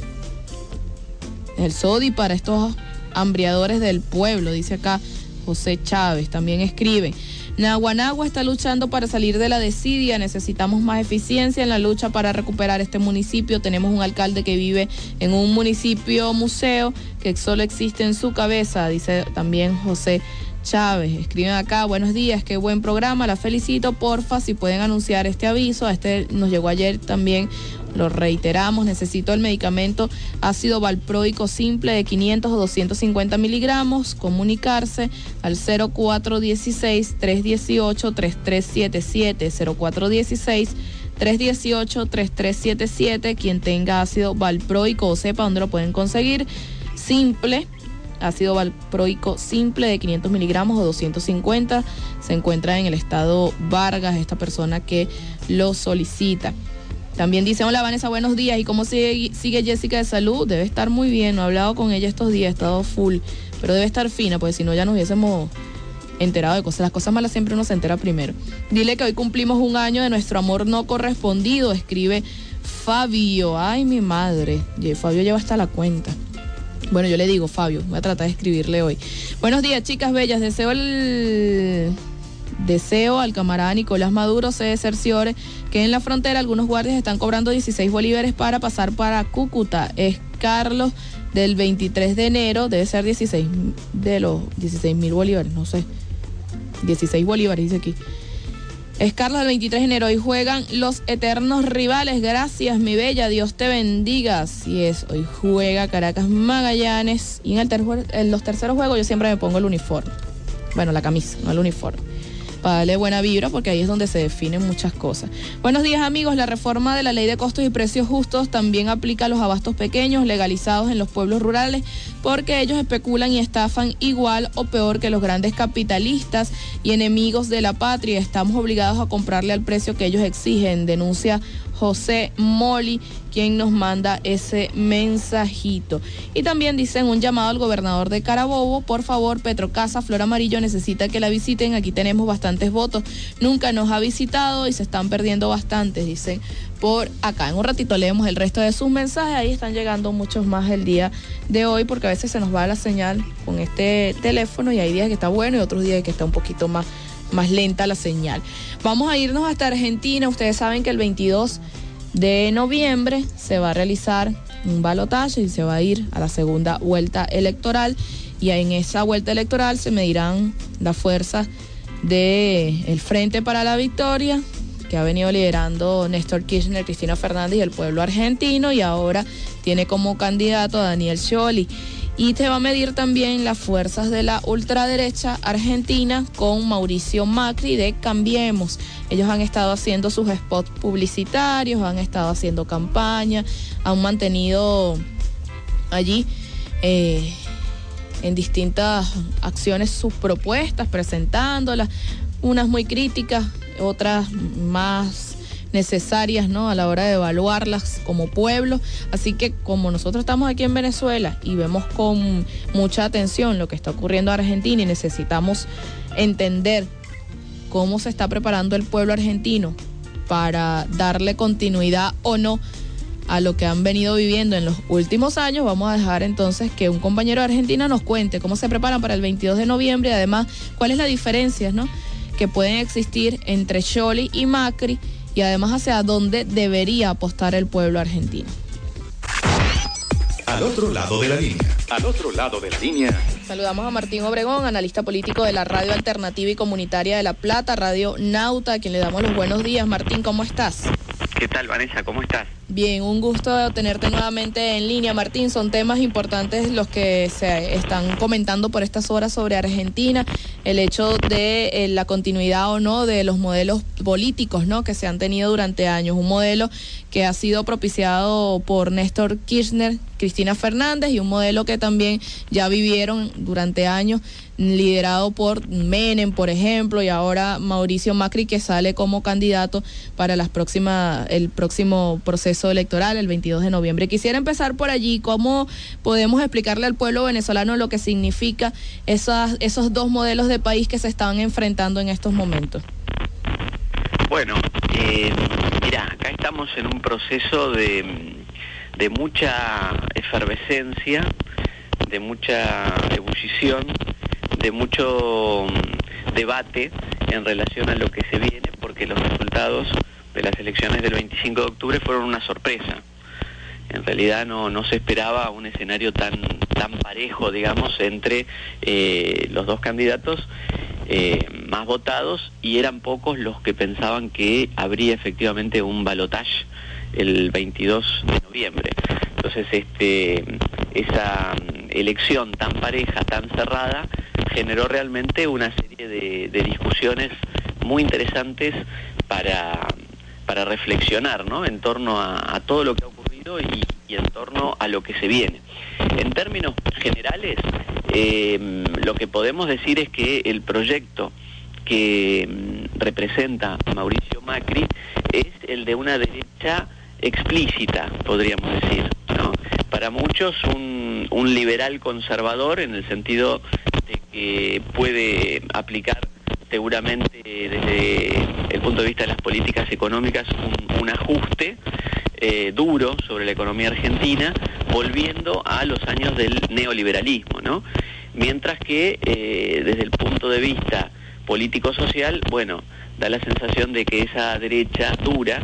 el S O D I para estos hambriadores del pueblo, dice acá José Chávez. También escribe, Naguanagua está luchando para salir de la desidia, necesitamos más eficiencia en la lucha para recuperar este municipio. Tenemos un alcalde que vive en un municipio museo que solo existe en su cabeza, dice también José Chávez. Escriben acá, buenos días, qué buen programa, la felicito, porfa, si pueden anunciar este aviso. Este nos llegó ayer también, lo reiteramos, necesito el medicamento ácido valproico simple de quinientos o doscientos cincuenta miligramos, comunicarse al cero cuatro uno seis, tres uno ocho, tres tres siete siete, cero cuatro uno seis, tres uno ocho, tres tres siete siete, quien tenga ácido valproico o sepa dónde lo pueden conseguir, simple, ácido valproico simple de quinientos miligramos o doscientos cincuenta, se encuentra en el estado Vargas, esta persona que lo solicita. También dice, hola Vanessa, buenos días, ¿y cómo sigue, sigue Jessica de salud? Debe estar muy bien, no he hablado con ella estos días, he estado full, pero debe estar fina, porque si no ya nos hubiésemos enterado de cosas. Las cosas malas siempre uno se entera primero. Dile que hoy cumplimos un año de nuestro amor no correspondido, escribe Fabio. Ay, mi madre, Fabio lleva hasta la cuenta. Bueno, yo le digo, Fabio, voy a tratar de escribirle hoy. Buenos días, chicas bellas, deseo el... Deseo al camarada Nicolás Maduro se cerciore que en la frontera algunos guardias están cobrando dieciséis bolívares para pasar para Cúcuta. Es Carlos del veintitrés de enero, debe ser dieciséis de los dieciséis mil bolívares, no sé. dieciséis bolívares dice aquí. Es Carlos del veintitrés de enero, hoy juegan los eternos rivales. Gracias, mi bella, Dios te bendiga. Así es, hoy juega Caracas Magallanes y en, el ter- en los terceros juegos yo siempre me pongo el uniforme. Bueno, la camisa, no el uniforme, para darle buena vibra, porque ahí es donde se definen muchas cosas. Buenos días, amigos. La reforma de la ley de costos y precios justos también aplica a los abastos pequeños legalizados en los pueblos rurales, porque ellos especulan y estafan igual o peor que los grandes capitalistas y enemigos de la patria. Estamos obligados a comprarle al precio que ellos exigen, denuncia José Moli, quien nos manda ese mensajito. Y también dicen un llamado al gobernador de Carabobo, por favor, Petrocasa, Flor Amarillo, necesita que la visiten, aquí tenemos bastantes votos, nunca nos ha visitado y se están perdiendo bastantes, dicen por acá. En un ratito leemos el resto de sus mensajes, ahí están llegando muchos más el día de hoy, porque a veces se nos va la señal con este teléfono y hay días que está bueno y otros días que está un poquito más más lenta la señal. Vamos a irnos hasta Argentina. Ustedes saben que el veintidós de noviembre se va a realizar un balotaje y se va a ir a la segunda vuelta electoral, y en esa vuelta electoral se medirán las fuerzas del Frente para la Victoria, que ha venido liderando Néstor Kirchner, Cristina Fernández y el pueblo argentino, y ahora tiene como candidato a Daniel Scioli. Y se va a medir también las fuerzas de la ultraderecha argentina con Mauricio Macri de Cambiemos. Ellos han estado haciendo sus spots publicitarios, han estado haciendo campaña, han mantenido allí eh, en distintas acciones sus propuestas, presentándolas, unas muy críticas, otras más necesarias, ¿no?, a la hora de evaluarlas como pueblo. Así que como nosotros estamos aquí en Venezuela y vemos con mucha atención lo que está ocurriendo en Argentina y necesitamos entender cómo se está preparando el pueblo argentino para darle continuidad o no a lo que han venido viviendo en los últimos años, vamos a dejar entonces que un compañero de Argentina nos cuente cómo se preparan para el veintidós de noviembre y además cuál es la diferencia, ¿no?, que pueden existir entre Scioli y Macri y además hacia dónde debería apostar el pueblo argentino. Al otro lado de la línea. Al otro lado de la línea. Saludamos a Martín Obregón, analista político de la Radio Alternativa y Comunitaria de La Plata, Radio Nauta, a quien le damos los buenos días. Martín, ¿cómo estás? ¿Qué tal, Vanessa? ¿Cómo estás? Bien, un gusto tenerte nuevamente en línea, Martín. Son temas importantes los que se están comentando por estas horas sobre Argentina, el hecho de eh, la continuidad o no de los modelos políticos, ¿no?, que se han tenido durante años. Un modelo que ha sido propiciado por Néstor Kirchner, Cristina Fernández, y un modelo que también ya vivieron durante años, liderado por Menem, por ejemplo, y ahora Mauricio Macri, que sale como candidato para las próximas, el próximo proceso electoral, el veintidós de noviembre. Quisiera empezar por allí. ¿Cómo podemos explicarle al pueblo venezolano lo que significa esas, esos dos modelos de país que se están enfrentando en estos momentos? Bueno, eh, mira, acá estamos en un proceso de, de mucha efervescencia, de mucha ebullición, de mucho debate en relación a lo que se viene, porque los resultados de las elecciones del veinticinco de octubre fueron una sorpresa. En realidad no, no se esperaba un escenario tan, tan parejo, digamos, entre eh, los dos candidatos eh, más votados, y eran pocos los que pensaban que habría efectivamente un balotaje el veintidós de noviembre. Entonces, este, esa elección tan pareja, tan cerrada, generó realmente una serie de, de discusiones muy interesantes para, para reflexionar, ¿no?, en torno a, a todo lo que ha ocurrido y, y en torno a lo que se viene. En términos generales, eh, lo que podemos decir es que el proyecto que mm, representa Mauricio Macri es el de una derecha explícita, podríamos decir, ¿no? Para muchos un, un liberal conservador, en el sentido de que puede aplicar seguramente desde el punto de vista de las políticas económicas un, un ajuste eh, duro sobre la economía argentina, volviendo a los años del neoliberalismo, ¿no? Mientras que eh, desde el punto de vista político-social, bueno, da la sensación de que esa derecha dura,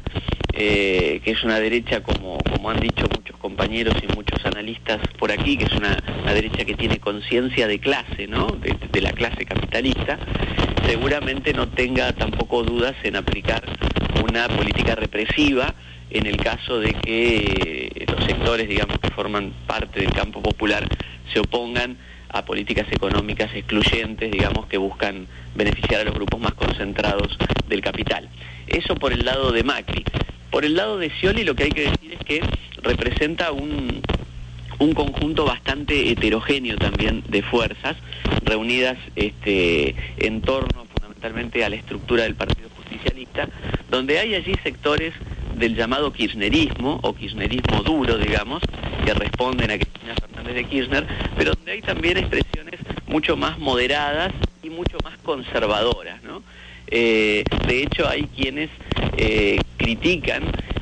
eh, que es una derecha, como, como han dicho muchos compañeros y muchos analistas por aquí, que es una, una derecha que tiene conciencia de clase, ¿no?, de, de la clase capitalista, seguramente no tenga tampoco dudas en aplicar una política represiva en el caso de que eh, los sectores, digamos, que forman parte del campo popular se opongan a políticas económicas excluyentes, digamos, que buscan beneficiar a los grupos más concentrados del capital. Eso por el lado de Macri. Por el lado de Scioli, lo que hay que decir es que representa un, un conjunto bastante heterogéneo también de fuerzas, reunidas este, en torno fundamentalmente a la estructura del Partido Justicialista, donde hay allí sectores del llamado kirchnerismo, o kirchnerismo duro, digamos, que responden a Cristina Fernández de Kirchner, pero donde hay también expresiones mucho más moderadas y mucho más conservadoras, ¿no? Eh, de hecho, hay quienes eh, critican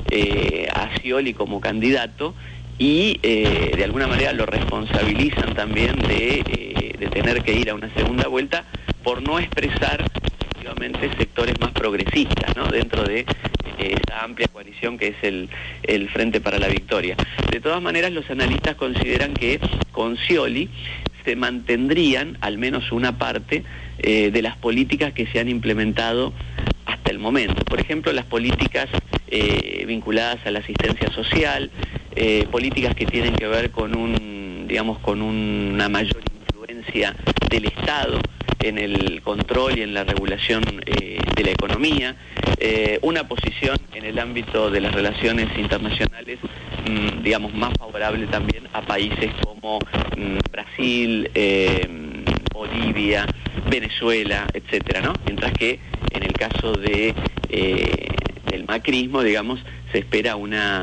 eh, a Scioli como candidato y eh, de alguna manera lo responsabilizan también de, eh, de tener que ir a una segunda vuelta por no expresar efectivamente sectores más progresistas, ¿no?, dentro de eh, esa amplia coalición que es el, el Frente para la Victoria. De todas maneras, los analistas consideran que con Scioli se mantendrían al menos una parte eh, de las políticas que se han implementado hasta el momento. Por ejemplo, las políticas eh, vinculadas a la asistencia social, eh, políticas que tienen que ver con un, digamos, con una mayor influencia del Estado en el control y en la regulación eh, de la economía, eh, una posición en el ámbito de las relaciones internacionales, mmm, digamos, más favorable también a países como mmm, Brasil, eh, Bolivia, Venezuela, etcétera, ¿no? Mientras que en el caso de eh, del macrismo, digamos, se espera una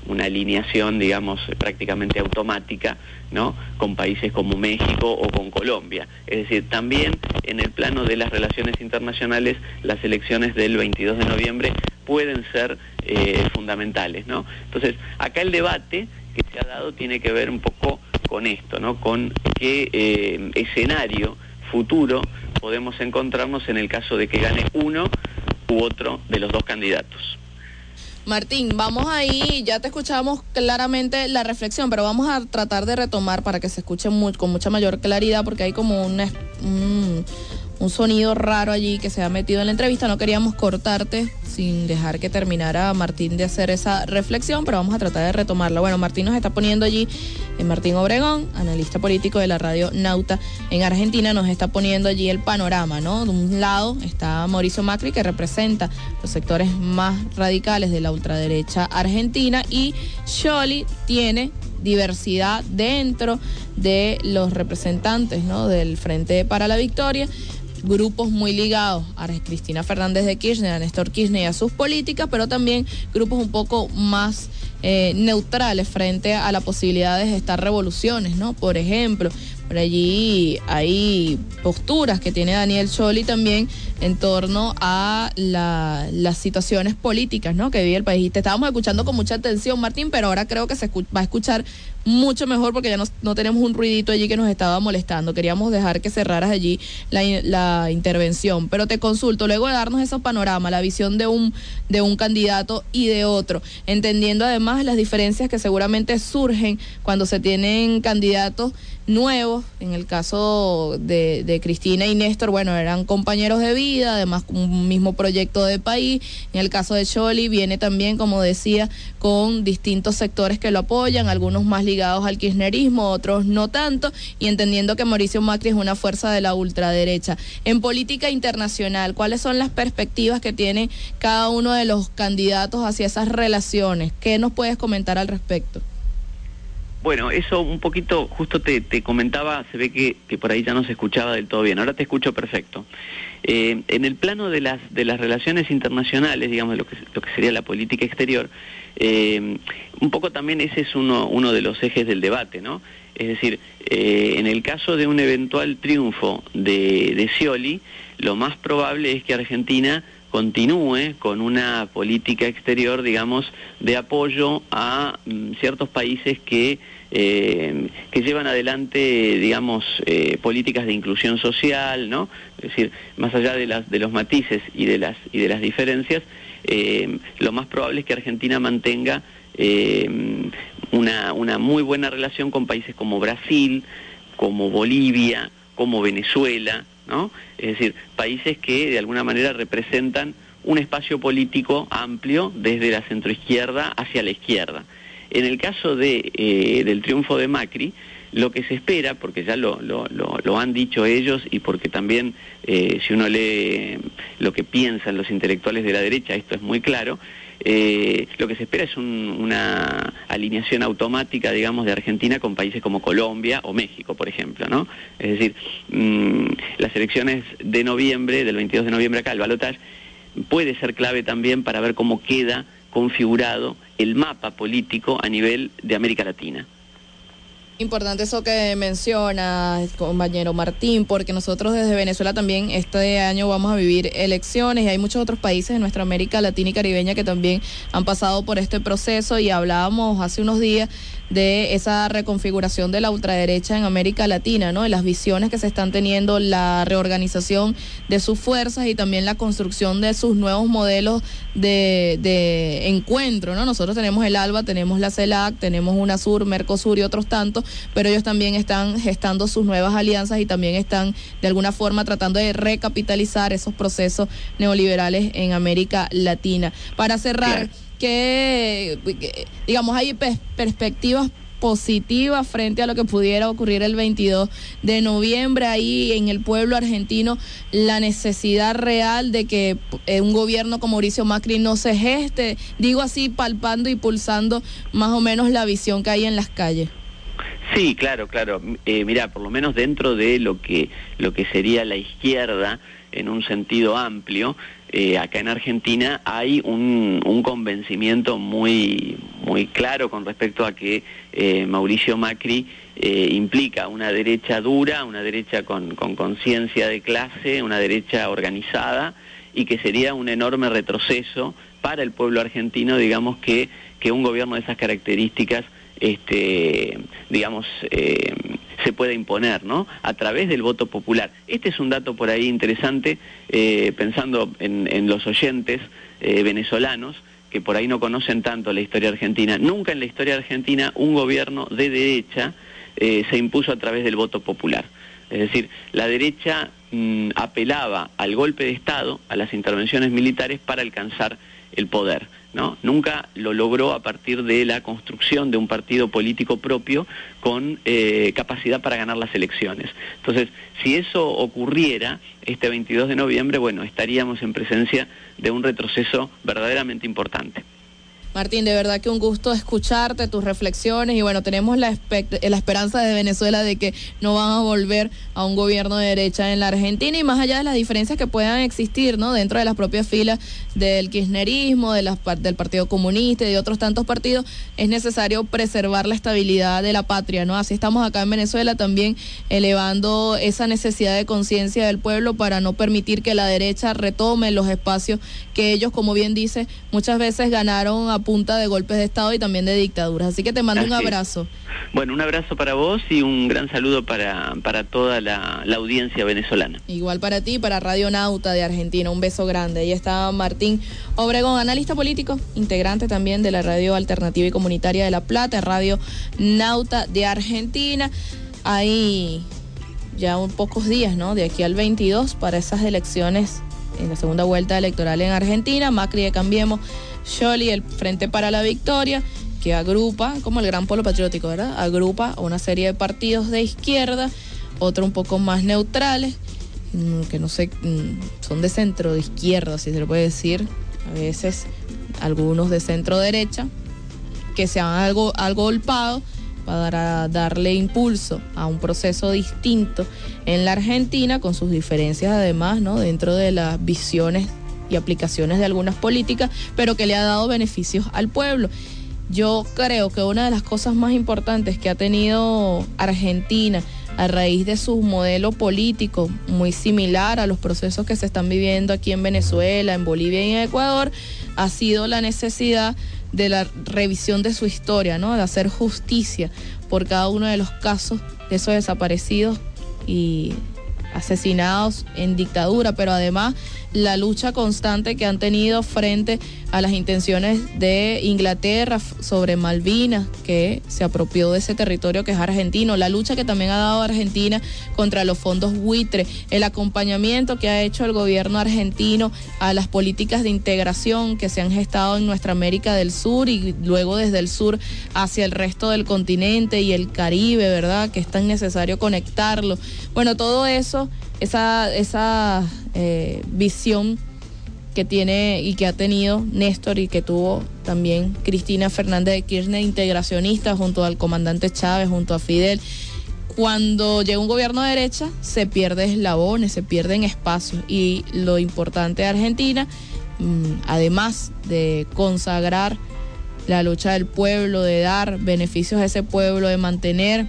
una alineación, digamos, prácticamente automática, ¿no?, con países como México o con Colombia. Es decir, también en el plano de las relaciones internacionales, las elecciones del veintidós de noviembre pueden ser eh, fundamentales, ¿no? Entonces, acá el debate que se ha dado tiene que ver un poco con esto, ¿no?, con qué eh, escenario futuro podemos encontrarnos en el caso de que gane uno u otro de los dos candidatos. Martín, vamos ahí, ya te escuchamos claramente la reflexión, pero vamos a tratar de retomar para que se escuche muy, con mucha mayor claridad, porque hay como una, un, un sonido raro allí que se ha metido en la entrevista. No queríamos cortarte sin dejar que terminara Martín de hacer esa reflexión, pero vamos a tratar de retomarla. Bueno, Martín nos está poniendo allí, eh, Martín Obregón, analista político de la radio Nauta en Argentina, nos está poniendo allí el panorama, ¿no? De un lado está Mauricio Macri, que representa los sectores más radicales de la ultraderecha argentina, y Scioli tiene diversidad dentro de los representantes, ¿no?, del Frente para la Victoria, grupos muy ligados a Cristina Fernández de Kirchner, a Néstor Kirchner y a sus políticas, pero también grupos un poco más eh, neutrales frente a la posibilidad de gestar revoluciones, ¿no? Por ejemplo, por allí hay posturas que tiene Daniel Scioli también en torno a la, las situaciones políticas, ¿no?, que vive el país. Y te estábamos escuchando con mucha atención, Martín, pero ahora creo que se escu- va a escuchar mucho mejor porque ya no, no tenemos un ruidito allí que nos estaba molestando. Queríamos dejar que cerraras allí la, la intervención, pero te consulto, luego de darnos esos panoramas, la visión de un, de un candidato y de otro, entendiendo además las diferencias que seguramente surgen cuando se tienen candidatos nuevos. En el caso de, de Cristina y Néstor, bueno, eran compañeros de vida, además un mismo proyecto de país. En el caso de Scioli viene también, como decía, con distintos sectores que lo apoyan, algunos más ligados al kirchnerismo, otros no tanto, y entendiendo que Mauricio Macri es una fuerza de la ultraderecha. En política internacional, ¿cuáles son las perspectivas que tiene cada uno de los candidatos hacia esas relaciones? ¿Qué nos puedes comentar al respecto? Bueno, eso un poquito, justo te, te comentaba, se ve que, que por ahí ya no se escuchaba del todo bien, ahora te escucho perfecto. Eh, en el plano de las de las relaciones internacionales, digamos, lo que, lo que sería la política exterior, eh, un poco también ese es uno, uno de los ejes del debate, ¿no? Es decir, eh, en el caso de un eventual triunfo de, de Scioli, lo más probable es que Argentina continúe con una política exterior, digamos, de apoyo a mm, ciertos países que eh, que llevan adelante, digamos, eh, políticas de inclusión social, ¿no? Es decir, más allá de las de los matices y de las y de las diferencias, eh, lo más probable es que Argentina mantenga eh, una una muy buena relación con países como Brasil, como Bolivia, como Venezuela, ¿no? Es decir, países que de alguna manera representan un espacio político amplio desde la centroizquierda hacia la izquierda. En el caso de eh, del triunfo de Macri, lo que se espera, porque ya lo, lo, lo, lo han dicho ellos y porque también eh, si uno lee lo que piensan los intelectuales de la derecha, esto es muy claro, eh, lo que se espera es un, una alineación automática, digamos, de Argentina con países como Colombia o México, por ejemplo, ¿no? Es decir, mmm, las elecciones de noviembre, del veintidós de noviembre acá, el balotaje, puede ser clave también para ver cómo queda configurado el mapa político a nivel de América Latina. Importante eso que menciona, compañero Martín, porque nosotros desde Venezuela también este año vamos a vivir elecciones y hay muchos otros países de nuestra América Latina y Caribeña que también han pasado por este proceso, y hablábamos hace unos días de esa reconfiguración de la ultraderecha en América Latina, ¿no? De las visiones que se están teniendo, la reorganización de sus fuerzas y también la construcción de sus nuevos modelos de, de encuentro, ¿no? Nosotros tenemos el ALBA, tenemos la CELAC, tenemos UNASUR, Mercosur y otros tantos, pero ellos también están gestando sus nuevas alianzas y también están de alguna forma tratando de recapitalizar esos procesos neoliberales en América Latina. Para cerrar, yeah. que, digamos, hay pers- perspectivas positivas frente a lo que pudiera ocurrir el veintidós de noviembre ahí en el pueblo argentino, la necesidad real de que eh, un gobierno como Mauricio Macri no se geste, digo así, palpando y pulsando más o menos la visión que hay en las calles. Sí, claro, claro. Eh, mira, por lo menos dentro de lo que lo que sería la izquierda en un sentido amplio, eh, acá en Argentina hay un, un convencimiento muy, muy claro con respecto a que eh, Mauricio Macri eh, implica una derecha dura, una derecha con con conciencia de clase, una derecha organizada, y que sería un enorme retroceso para el pueblo argentino, digamos, que, que un gobierno de esas características, este, digamos, eh, se pueda imponer, ¿no?, a través del voto popular. Este es un dato por ahí interesante, eh, pensando en, en los oyentes eh, venezolanos, que por ahí no conocen tanto la historia argentina. Nunca en la historia argentina un gobierno de derecha eh, se impuso a través del voto popular. Es decir, la derecha mmm, apelaba al golpe de Estado, a las intervenciones militares para alcanzar el poder, ¿no? Nunca lo logró a partir de la construcción de un partido político propio con eh, capacidad para ganar las elecciones. Entonces, si eso ocurriera este veintidós de noviembre, bueno, estaríamos en presencia de un retroceso verdaderamente importante. Martín, de verdad que un gusto escucharte, tus reflexiones, y bueno, tenemos la, la esperanza de Venezuela de que no van a volver a un gobierno de derecha en la Argentina, y más allá de las diferencias que puedan existir, ¿no?, dentro de las propias filas del kirchnerismo, de las, del Partido Comunista y de otros tantos partidos, es necesario preservar la estabilidad de la patria, ¿no? Así estamos acá en Venezuela también elevando esa necesidad de conciencia del pueblo para no permitir que la derecha retome los espacios que ellos, como bien dice, muchas veces ganaron a punta de golpes de Estado y también de dictaduras. Así que te mando Así un abrazo. Es. Bueno, un abrazo para vos y un gran saludo para, para toda la, la audiencia venezolana. Igual para ti y para Radio Nauta de Argentina. Un beso grande. Ahí está Martín Obregón, analista político, integrante también de la Radio Alternativa y Comunitaria de La Plata, Radio Nauta de Argentina. Hay ya un pocos días, ¿no?, de aquí al veintidós para esas elecciones en la segunda vuelta electoral en Argentina. Macri de Cambiemos, Scioli, el Frente para la Victoria, que agrupa, como el Gran Polo Patriótico, ¿verdad?, agrupa a una serie de partidos de izquierda, otros un poco más neutrales, que no sé, son de centro de izquierda, si se le puede decir, a veces algunos de centro derecha, que se han algo, algo golpado para darle impulso a un proceso distinto en la Argentina, con sus diferencias además, ¿no?, dentro de las visiones y aplicaciones de algunas políticas, pero que le ha dado beneficios al pueblo. Yo creo que una de las cosas más importantes que ha tenido Argentina a raíz de su modelo político, muy similar a los procesos que se están viviendo aquí en Venezuela, en Bolivia y en Ecuador, ha sido la necesidad de la revisión de su historia, ¿no?, de hacer justicia por cada uno de los casos de esos desaparecidos y asesinados en dictadura, pero además la lucha constante que han tenido frente a las intenciones de Inglaterra sobre Malvinas, que se apropió de ese territorio que es argentino, la lucha que también ha dado Argentina contra los fondos buitre, el acompañamiento que ha hecho el gobierno argentino a las políticas de integración que se han gestado en nuestra América del Sur y luego desde el sur hacia el resto del continente y el Caribe, ¿verdad?, que es tan necesario conectarlo. Bueno, todo eso, esa, esa eh, visión que tiene y que ha tenido Néstor y que tuvo también Cristina Fernández de Kirchner, integracionista junto al comandante Chávez, junto a Fidel. Cuando llega un gobierno de derecha se pierden eslabones, se pierden espacios, y lo importante de Argentina, mmm, además de consagrar la lucha del pueblo, de dar beneficios a ese pueblo, de mantener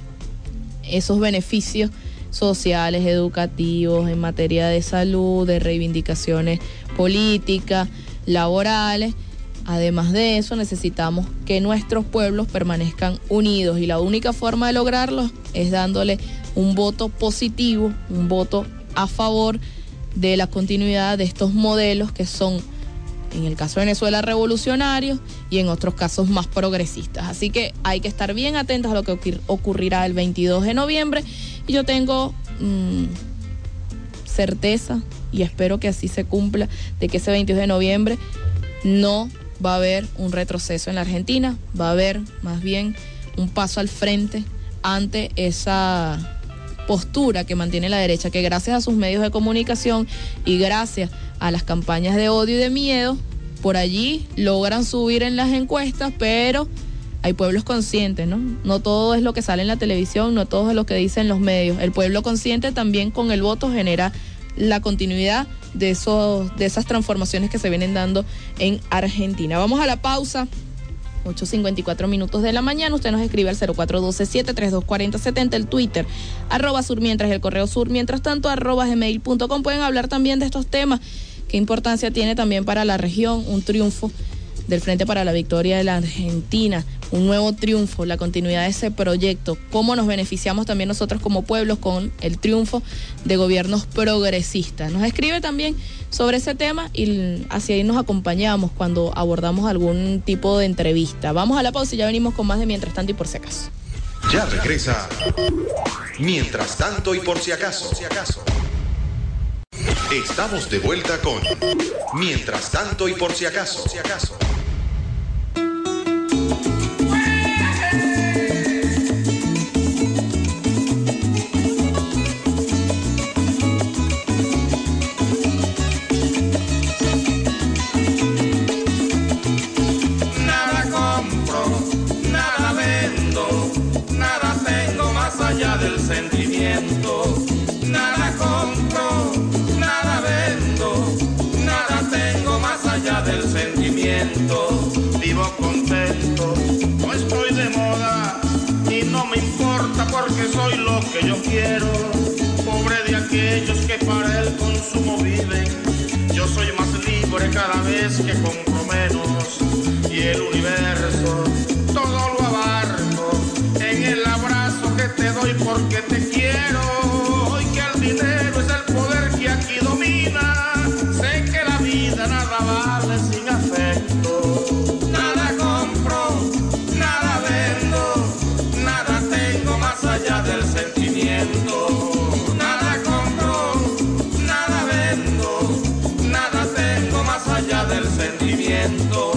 esos beneficios sociales, educativos, en materia de salud, de reivindicaciones políticas, laborales. Además de eso, necesitamos que nuestros pueblos permanezcan unidos, y la única forma de lograrlo es dándole un voto positivo, un voto a favor de la continuidad de estos modelos que son, en el caso de Venezuela, revolucionarios, y en otros casos más progresistas. Así que hay que estar bien atentos a lo que ocurrirá el veintidós de noviembre, y yo tengo mmm, certeza, y espero que así se cumpla, de que ese veintidós de noviembre no va a haber un retroceso en la Argentina, va a haber más bien un paso al frente ante esa postura que mantiene la derecha, que gracias a sus medios de comunicación y gracias a las campañas de odio y de miedo, por allí logran subir en las encuestas, pero hay pueblos conscientes, ¿no? No todo es lo que sale en la televisión, no todo es lo que dicen los medios. El pueblo consciente también con el voto genera la continuidad de, esos, de esas transformaciones que se vienen dando en Argentina. Vamos a la pausa. ocho cincuenta y cuatro minutos de la mañana. Usted nos escribe al cero cuatro uno dos, siete tres dos, cuatro cero siete cero, el Twitter, arroba sur mientras, el correo sur mientras tanto, arroba gmail punto com. Pueden hablar también de estos temas. ¿Qué importancia tiene también para la región un triunfo del Frente para la Victoria de la Argentina? Un nuevo triunfo, la continuidad de ese proyecto. ¿Cómo nos beneficiamos también nosotros como pueblos con el triunfo de gobiernos progresistas? Nos escribe también sobre ese tema y hacia ahí nos acompañamos cuando abordamos algún tipo de entrevista. Vamos a la pausa y ya venimos con más de Mientras Tanto y Por Si Acaso. Ya regresa Mientras Tanto y Por Si Acaso. Estamos de vuelta con Mientras Tanto y Por Si Acaso. Nada compro, nada vendo, nada tengo más allá del sentimiento. Nada compro, nada vendo, nada tengo más allá del sentimiento. Vivo contento, no estoy de moda y no me importa porque soy lo que yo quiero. Pobre de aquellos que para el consumo viven. Yo soy más libre cada vez que compro menos y el universo todo lo abarco en el abrazo que te doy porque te quiero y que el dinero es el poder que aquí domina. Sé que la vida nada vale sin afecto. Nada compro, nada vendo, nada tengo más allá del sentimiento. Nada compro, nada vendo, nada tengo más allá del sentimiento.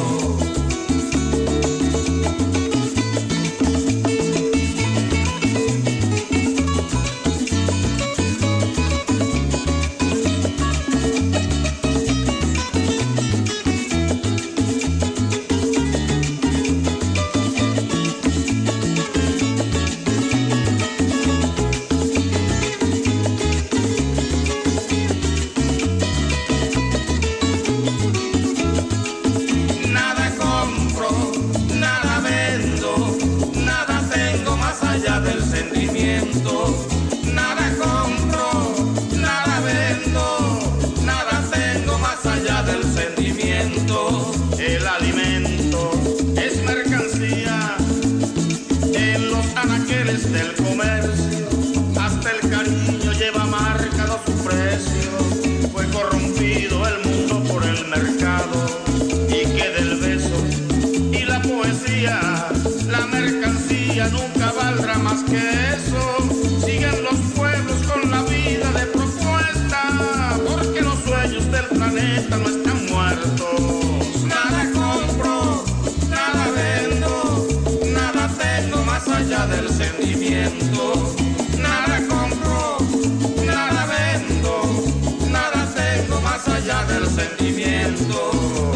Nada compro, nada vendo, nada tengo más allá del sentimiento. Nada compro, nada vendo, nada tengo más allá del sentimiento. El alimento es mercancía en los anaqueles del comercio. Hasta el cariño lleva marcado su precio. Fue corrompido el mundo por el mercado y que del beso y la poesía la mercancía nunca valdrá más que eso. Siguen los pueblos con la vida de propuesta porque los sueños del planeta no están muertos. Nada compro, nada vendo, nada tengo más allá del sentimiento. Nada compro, nada vendo, nada tengo más allá del sentimiento.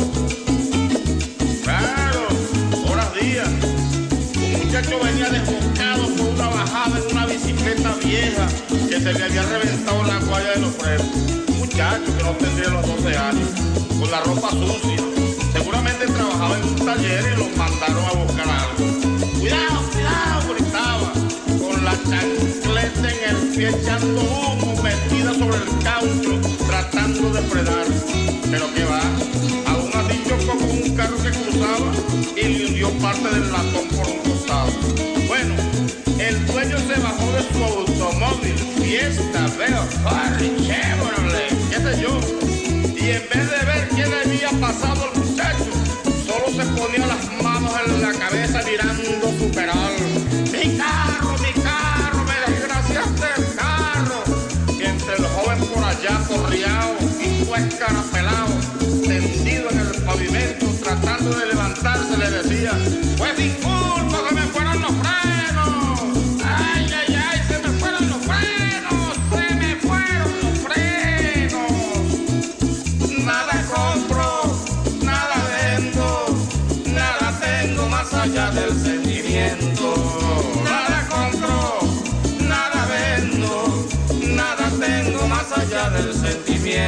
Claro, horas días, un muchacho venía desbocado por una bajada en una bicicleta vieja que se le había reventado la guaya de los frenos. Un muchacho que no tendría los doce años, con la ropa sucia. Seguramente trabajaba en un taller y lo mandaron a buscar algo. Cuidado, cuidado, gritaba, con la chancleta en el pie echando humo, metida sobre el caucho, tratando de frenar. Pero que va, aún así chocó con un carro que cruzaba y le hundió parte del latón por un costado. Bueno, el dueño se bajó de su automóvil, Fiesta, veo, Harry, Chevrolet, qué sé yo, y en vez de ver qué le había pasado al muchacho, solo se ponía las manos en la cabeza mirando su peral. Mi carro, mi carro, me desgraciaste el carro. Y entre el joven por allá corriado y su escarapelado, tendido en el pavimento, tratando de levantarse, le decía, pues disculpa, se me fueron los frenos. Ay, ay, ay, se me fueron los frenos, se me fueron los frenos. Nada compro, nada vendo, nada tengo más allá del sentimiento. Nada compro, nada vendo, nada tengo más allá del sentimiento.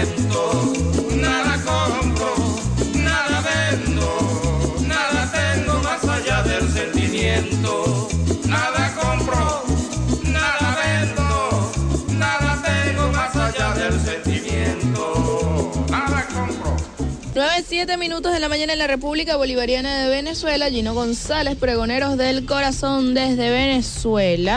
sentimiento. Nada compro, nada vendo, nada tengo más allá del sentimiento. Nada compro, nada vendo, nada tengo más allá del sentimiento. Nada compro. nueve, siete minutos de la mañana en la República Bolivariana de Venezuela. Gino González, pregoneros del corazón desde Venezuela.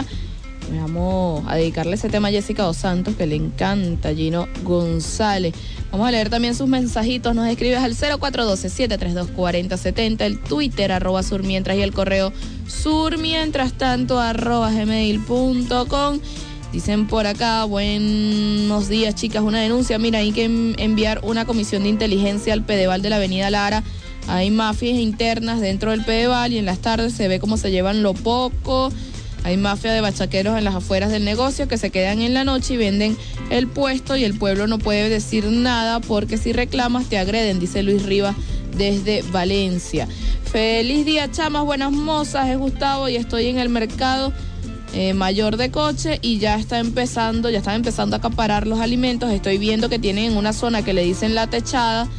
Vamos a dedicarle ese tema a Jessica Dos Santos, que le encanta Gino González. Vamos a leer también sus mensajitos. Nos escribes al cero cuatro uno dos, siete tres dos, cuatro cero siete cero, el Twitter, arroba surmientras, y el correo surmientras tanto, arroba gmail punto com. Dicen por acá, buenos días, chicas, una denuncia. Mira, hay que enviar una comisión de inteligencia al Pedeval de la avenida Lara. Hay mafias internas dentro del Pedeval y en las tardes se ve cómo se llevan lo poco. Hay mafia de bachaqueros en las afueras del negocio que se quedan en la noche y venden el puesto, y el pueblo no puede decir nada porque si reclamas te agreden, dice Luis Rivas desde Valencia. Feliz día, chamas, buenas mozas, es Gustavo y estoy en el mercado eh, mayor de Coche y ya está empezando, ya están empezando a acaparar los alimentos. Estoy viendo que tienen en una zona que le dicen La Techada,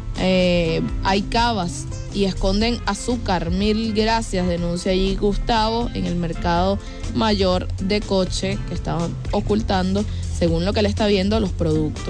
eh, hay cavas y esconden azúcar. Mil gracias, denuncia allí Gustavo en el mercado mayor de Coche, que estaban ocultando, según lo que él está viendo, los productos.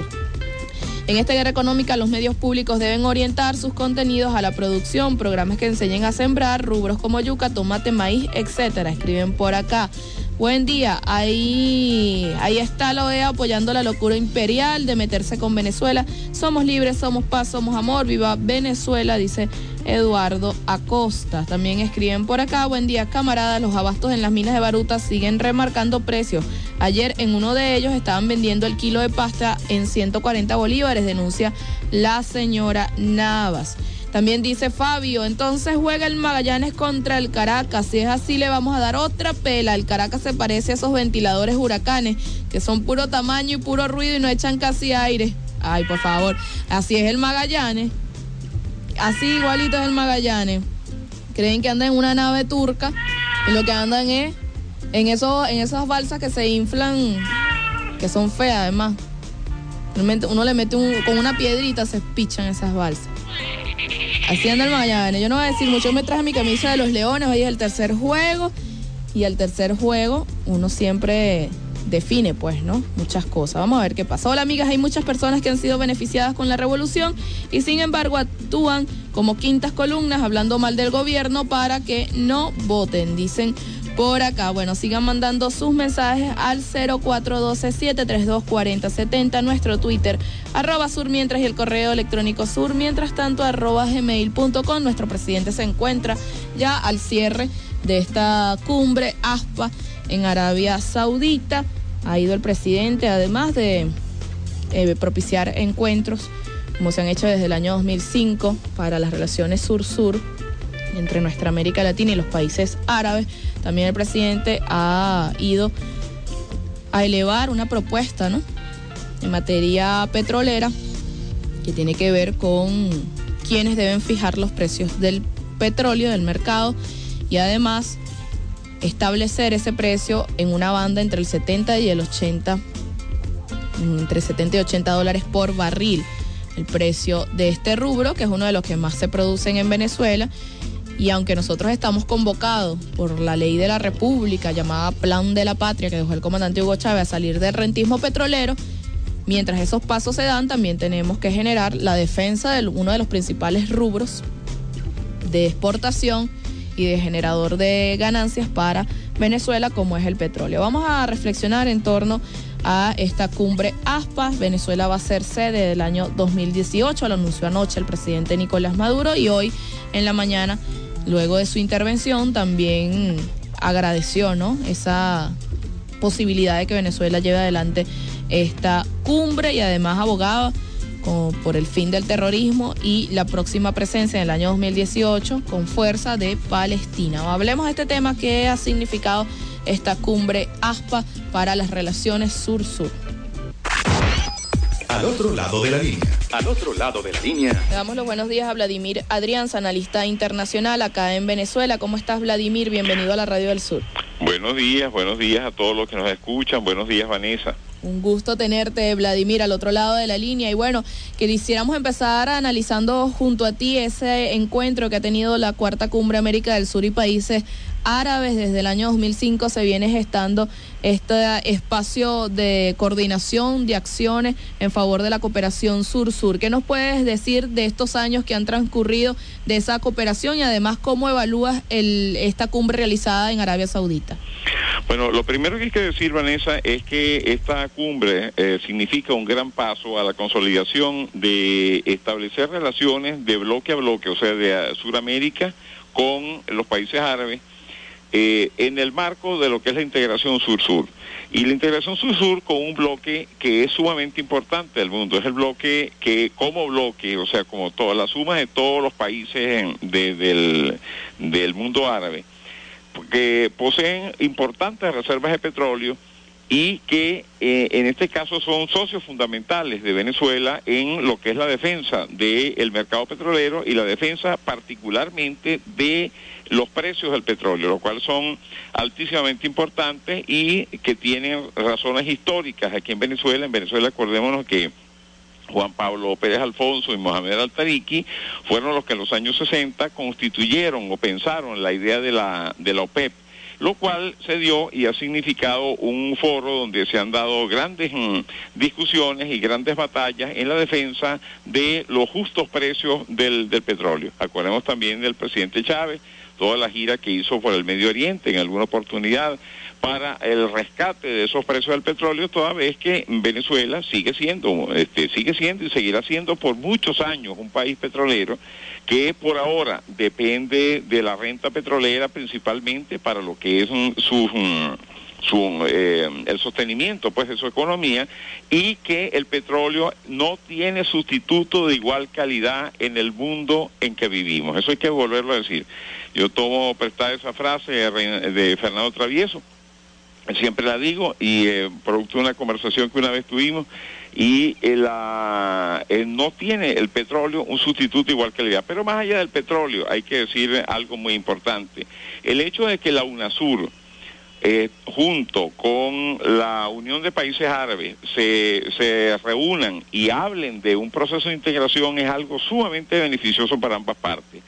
En esta guerra económica, los medios públicos deben orientar sus contenidos a la producción, programas que enseñen a sembrar rubros como yuca, tomate, maíz, etcétera. Escriben por acá. Buen día, ahí, ahí está la O E A apoyando la locura imperial de meterse con Venezuela. Somos libres, somos paz, somos amor, viva Venezuela, dice Eduardo Acosta. También escriben por acá, buen día, camaradas, los abastos en las minas de Baruta siguen remarcando precios. Ayer en uno de ellos estaban vendiendo el kilo de pasta en ciento cuarenta bolívares, denuncia la señora Navas. También dice Fabio, entonces juega el Magallanes contra el Caracas. Si es así, le vamos a dar otra pela. El Caracas se parece a esos ventiladores huracanes que son puro tamaño y puro ruido y no echan casi aire. Ay, por favor. Así es el Magallanes. Así igualito es el Magallanes. Creen que andan en una nave turca y lo que andan es en, eso, en esas balsas que se inflan, que son feas además. Uno le mete un, con una piedrita, se pichan esas balsas. Así anda el Magallanes. Yo no voy a decir mucho, me traje mi camisa de los Leones, hoy es el tercer juego, y el tercer juego uno siempre define, pues, ¿no? Muchas cosas. Vamos a ver qué pasa. Hola, amigas, hay muchas personas que han sido beneficiadas con la revolución y sin embargo actúan como quintas columnas hablando mal del gobierno para que no voten, dicen por acá. Bueno, sigan mandando sus mensajes al cero cuatro uno dos, siete tres dos, cuatro cero siete cero, nuestro Twitter, arroba surmientras, y el correo electrónico surmientras tanto, arroba gmail punto com. Nuestro presidente se encuentra ya al cierre de esta cumbre ASPA en Arabia Saudita. Ha ido el presidente, además de eh, propiciar encuentros, como se han hecho desde el año dos mil cinco, para las relaciones sur-sur entre nuestra América Latina y los países árabes. También el presidente ha ido a elevar una propuesta, ¿no?, en materia petrolera, que tiene que ver con quiénes deben fijar los precios del petróleo del mercado y además establecer ese precio en una banda entre el setenta y el ochenta, entre setenta y ochenta dólares por barril, el precio de este rubro, que es uno de los que más se producen en Venezuela. Y aunque nosotros estamos convocados por la ley de la República llamada Plan de la Patria, que dejó el comandante Hugo Chávez, a salir del rentismo petrolero, mientras esos pasos se dan, también tenemos que generar la defensa de uno de los principales rubros de exportación y de generador de ganancias para Venezuela, como es el petróleo. Vamos a reflexionar en torno a esta cumbre ASPA. Venezuela va a ser sede del año dos mil dieciocho, lo anunció anoche el presidente Nicolás Maduro, y hoy en la mañana, luego de su intervención, también agradeció, ¿no?, esa posibilidad de que Venezuela lleve adelante esta cumbre, y además abogaba como por el fin del terrorismo y la próxima presencia en el año dos mil dieciocho con fuerza de Palestina. Hablemos de este tema, que ha significado esta cumbre ASPA para las relaciones sur-sur. Al otro lado de la línea. Al otro lado de la línea. Le damos los buenos días a Vladimir Adrianza, analista internacional acá en Venezuela. ¿Cómo estás, Vladimir? Bienvenido a la Radio del Sur. Buenos días, buenos días a todos los que nos escuchan. Buenos días, Vanessa. Un gusto tenerte, Vladimir, al otro lado de la línea. Y bueno, que quisiéramos empezar analizando junto a ti ese encuentro que ha tenido la Cuarta Cumbre América del Sur y Países Árabes. Desde el año dos mil cinco se viene gestando este espacio de coordinación de acciones en favor de la cooperación sur-sur. ¿Qué nos puedes decir de estos años que han transcurrido de esa cooperación y además cómo evalúas el, esta cumbre realizada en Arabia Saudita? Bueno, lo primero que hay que decir, Vanessa, es que esta cumbre eh, significa un gran paso a la consolidación de establecer relaciones de bloque a bloque, o sea, de Sudamérica con los países árabes, eh, en el marco de lo que es la integración sur-sur. Y la integración sur-sur con un bloque que es sumamente importante del mundo, es el bloque que como bloque, o sea, como toda la suma de todos los países de, del, del mundo árabe, que poseen importantes reservas de petróleo y que eh, en este caso son socios fundamentales de Venezuela en lo que es la defensa del mercado petrolero y la defensa particularmente de los precios del petróleo, lo cual son altísimamente importantes y que tienen razones históricas aquí en Venezuela. En Venezuela, acordémonos que Juan Pablo Pérez Alfonso y Mohamed Al-Tariki fueron los que en los años sesenta constituyeron o pensaron la idea de la, de la OPEP, lo cual se dio y ha significado un foro donde se han dado grandes mm, discusiones y grandes batallas en la defensa de los justos precios del, del petróleo. Acordemos también del presidente Chávez, toda la gira que hizo por el Medio Oriente en alguna oportunidad para el rescate de esos precios del petróleo, toda vez que Venezuela sigue siendo, este, sigue siendo y seguirá siendo por muchos años un país petrolero que por ahora depende de la renta petrolera principalmente para lo que es un, su, un, su eh, el sostenimiento pues de su economía, y que el petróleo no tiene sustituto de igual calidad en el mundo en que vivimos. Eso hay que volverlo a decir. Yo tomo prestada esa frase de, de Fernando Travieso, siempre la digo, y eh, producto de una conversación que una vez tuvimos, y eh, la, eh, no tiene el petróleo un sustituto igual calidad. Pero más allá del petróleo, hay que decir algo muy importante. El hecho de que la UNASUR, eh, junto con la Unión de Países Árabes, se, se reúnan y hablen de un proceso de integración es algo sumamente beneficioso para ambas partes.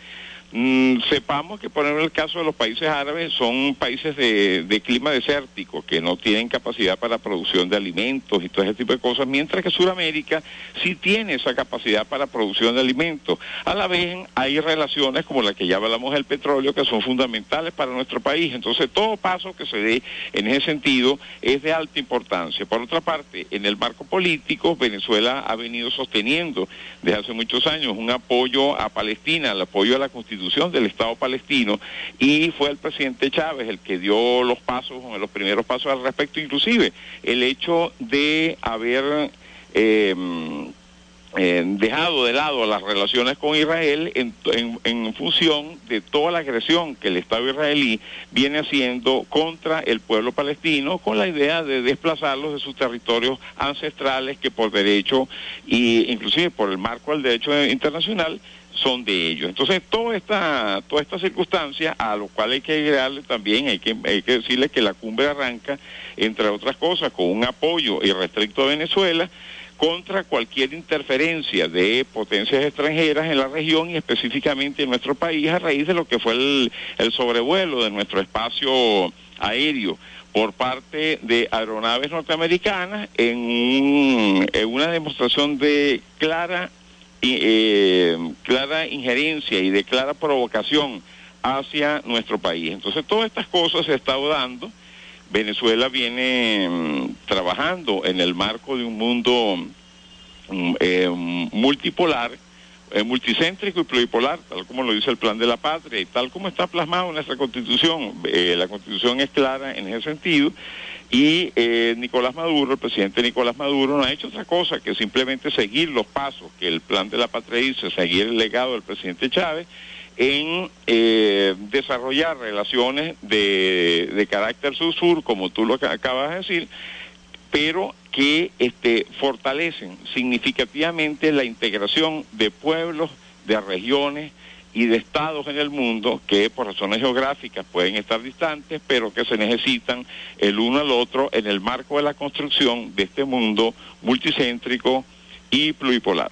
Mm, sepamos que, por ejemplo, el caso de los países árabes son países de, de clima desértico que no tienen capacidad para producción de alimentos y todo ese tipo de cosas, mientras que Sudamérica sí tiene esa capacidad para producción de alimentos. A la vez hay relaciones como la que ya hablamos del petróleo que son fundamentales para nuestro país. Entonces todo paso que se dé en ese sentido es de alta importancia. Por otra parte, en el marco político, Venezuela ha venido sosteniendo desde hace muchos años un apoyo a Palestina, el apoyo a la Constitución del Estado palestino, y fue el presidente Chávez el que dio los pasos, los primeros pasos al respecto, inclusive el hecho de haber eh, eh, dejado de lado las relaciones con Israel en, en, en función de toda la agresión que el Estado israelí viene haciendo contra el pueblo palestino, con la idea de desplazarlos de sus territorios ancestrales que por derecho e inclusive por el marco del derecho internacional son de ellos. Entonces, toda esta, toda esta circunstancia, a lo cual hay que agregarle también, hay que, hay que decirle que la cumbre arranca, entre otras cosas, con un apoyo irrestricto a Venezuela contra cualquier interferencia de potencias extranjeras en la región y específicamente en nuestro país a raíz de lo que fue el, el sobrevuelo de nuestro espacio aéreo por parte de aeronaves norteamericanas en, un, en una demostración de clara Y, eh, clara injerencia y de clara provocación hacia nuestro país. Entonces todas estas cosas se están dando. Venezuela viene mmm, trabajando en el marco de un mundo mmm, eh, multipolar, eh, multicéntrico y pluripolar, tal como lo dice el Plan de la Patria y tal como está plasmado en nuestra Constitución. Eh, la Constitución es clara en ese sentido. Y eh, Nicolás Maduro, el presidente Nicolás Maduro, no ha hecho otra cosa que simplemente seguir los pasos que el Plan de la Patria dice, seguir el legado del presidente Chávez en eh, desarrollar relaciones de, de carácter sur-sur, como tú lo acabas de decir, pero que este, fortalecen significativamente la integración de pueblos, de regiones y de estados en el mundo que por razones geográficas pueden estar distantes, pero que se necesitan el uno al otro en el marco de la construcción de este mundo multicéntrico y pluripolar.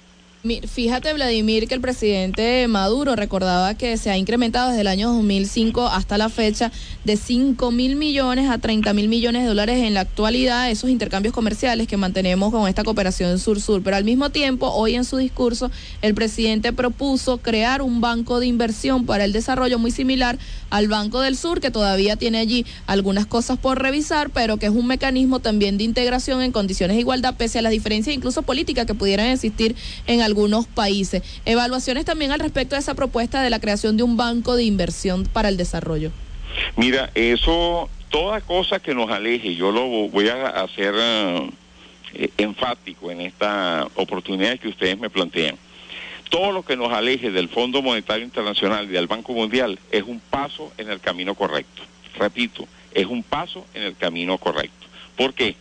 Fíjate, Vladimir, que el presidente Maduro recordaba que se ha incrementado desde el año dos mil cinco hasta la fecha de cinco mil millones a treinta mil millones de dólares en la actualidad, esos intercambios comerciales que mantenemos con esta cooperación sur-sur. Pero al mismo tiempo, hoy en su discurso, el presidente propuso crear un banco de inversión para el desarrollo muy similar al Banco del Sur, que todavía tiene allí algunas cosas por revisar, pero que es un mecanismo también de integración en condiciones de igualdad, pese a las diferencias incluso políticas que pudieran existir en algunos países. Evaluaciones también al respecto de esa propuesta de la creación de un banco de inversión para el desarrollo. Mira, eso, toda cosa que nos aleje, yo lo voy a hacer uh, eh, enfático en esta oportunidad que ustedes me plantean. Todo lo que nos aleje del Fondo Monetario Internacional y del Banco Mundial es un paso en el camino correcto. Repito, es un paso en el camino correcto. ¿Por qué?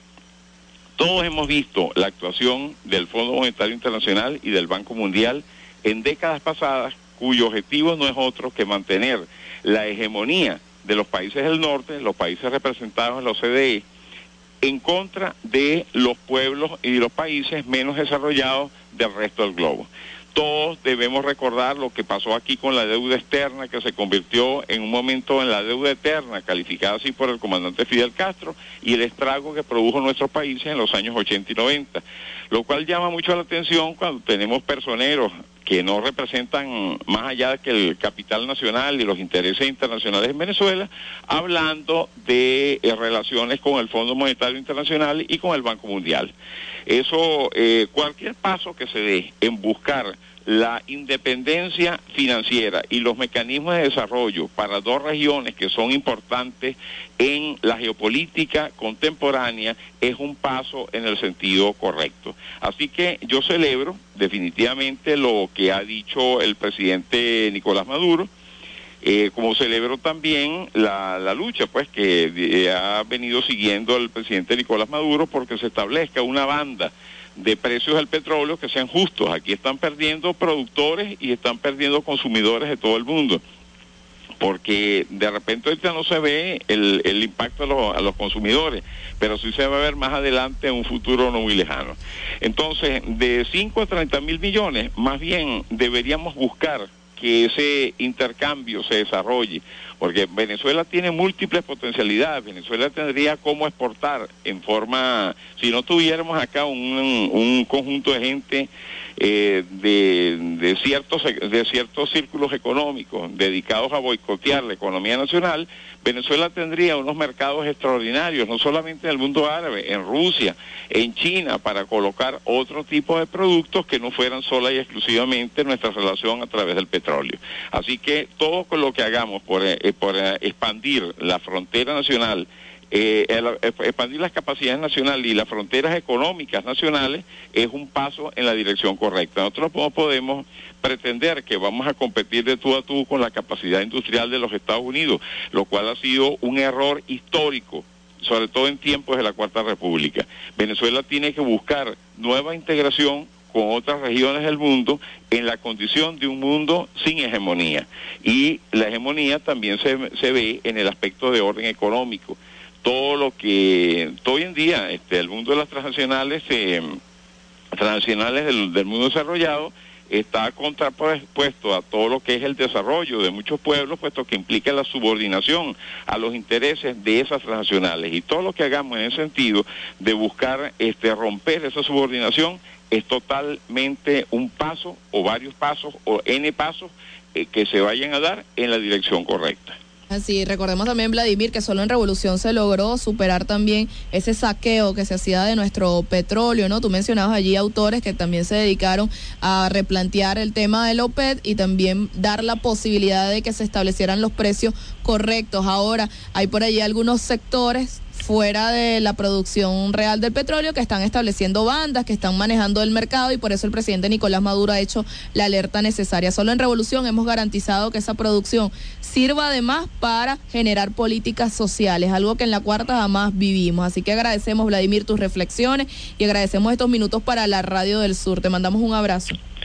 Todos hemos visto la actuación del Fondo Monetario Internacional y del Banco Mundial en décadas pasadas, cuyo objetivo no es otro que mantener la hegemonía de los países del norte, los países representados en la O C D E, en contra de los pueblos y los países menos desarrollados del resto del globo. Todos debemos recordar lo que pasó aquí con la deuda externa, que se convirtió en un momento en la deuda eterna, calificada así por el comandante Fidel Castro, y el estrago que produjo nuestros países en los años ochenta y noventa, lo cual llama mucho la atención cuando tenemos personeros que no representan más allá que el capital nacional y los intereses internacionales en Venezuela, hablando de eh, relaciones con el Fondo Monetario Internacional y con el Banco Mundial. Eso, eh, cualquier paso que se dé en buscar la independencia financiera y los mecanismos de desarrollo para dos regiones que son importantes en la geopolítica contemporánea es un paso en el sentido correcto. Así que yo celebro definitivamente lo que ha dicho el presidente Nicolás Maduro, eh, como celebro también la, la lucha pues que eh, ha venido siguiendo el presidente Nicolás Maduro porque se establezca una banda de precios del petróleo que sean justos. Aquí están perdiendo productores y están perdiendo consumidores de todo el mundo, porque de repente ahorita no se ve el, el impacto a los, a los consumidores, pero sí se va a ver más adelante en un futuro no muy lejano. Entonces, de cinco a treinta mil millones, más bien deberíamos buscar que ese intercambio se desarrolle, porque Venezuela tiene múltiples potencialidades. Venezuela tendría cómo exportar en forma, si no tuviéramos acá un, un conjunto de gente eh, de, de, ciertos, de ciertos círculos económicos dedicados a boicotear la economía nacional, Venezuela tendría unos mercados extraordinarios, no solamente en el mundo árabe, en Rusia, en China, para colocar otro tipo de productos que no fueran sola y exclusivamente nuestra relación a través del petróleo. Así que todo con lo que hagamos por, eh, por eh, expandir la frontera nacional, eh, el, expandir las capacidades nacionales y las fronteras económicas nacionales es un paso en la dirección correcta. Nosotros no podemos pretender que vamos a competir de tú a tú con la capacidad industrial de los Estados Unidos, lo cual ha sido un error histórico, sobre todo en tiempos de la Cuarta República. Venezuela tiene que buscar nueva integración con otras regiones del mundo en la condición de un mundo sin hegemonía. Y la hegemonía también se, se ve en el aspecto de orden económico. Todo lo que hoy en día este, el mundo de las transnacionales, eh, transnacionales del, del mundo desarrollado está contrapuesto a todo lo que es el desarrollo de muchos pueblos, puesto que implica la subordinación a los intereses de esas transnacionales. Y todo lo que hagamos en ese sentido de buscar este, romper esa subordinación es totalmente un paso o varios pasos o N pasos eh, que se vayan a dar en la dirección correcta. Así, recordemos también, Vladimir, que solo en Revolución se logró superar también ese saqueo que se hacía de nuestro petróleo, ¿no? Tú mencionabas allí autores que también se dedicaron a replantear el tema del OPEC y también dar la posibilidad de que se establecieran los precios correctos. Ahora, hay por allí algunos sectores fuera de la producción real del petróleo que están estableciendo bandas, que están manejando el mercado, y por eso el presidente Nicolás Maduro ha hecho la alerta necesaria. Solo en Revolución hemos garantizado que esa producción sirva además para generar políticas sociales, algo que en la Cuarta jamás vivimos. Así que agradecemos, Vladimir, tus reflexiones y agradecemos estos minutos para la Radio del Sur. Te mandamos un abrazo.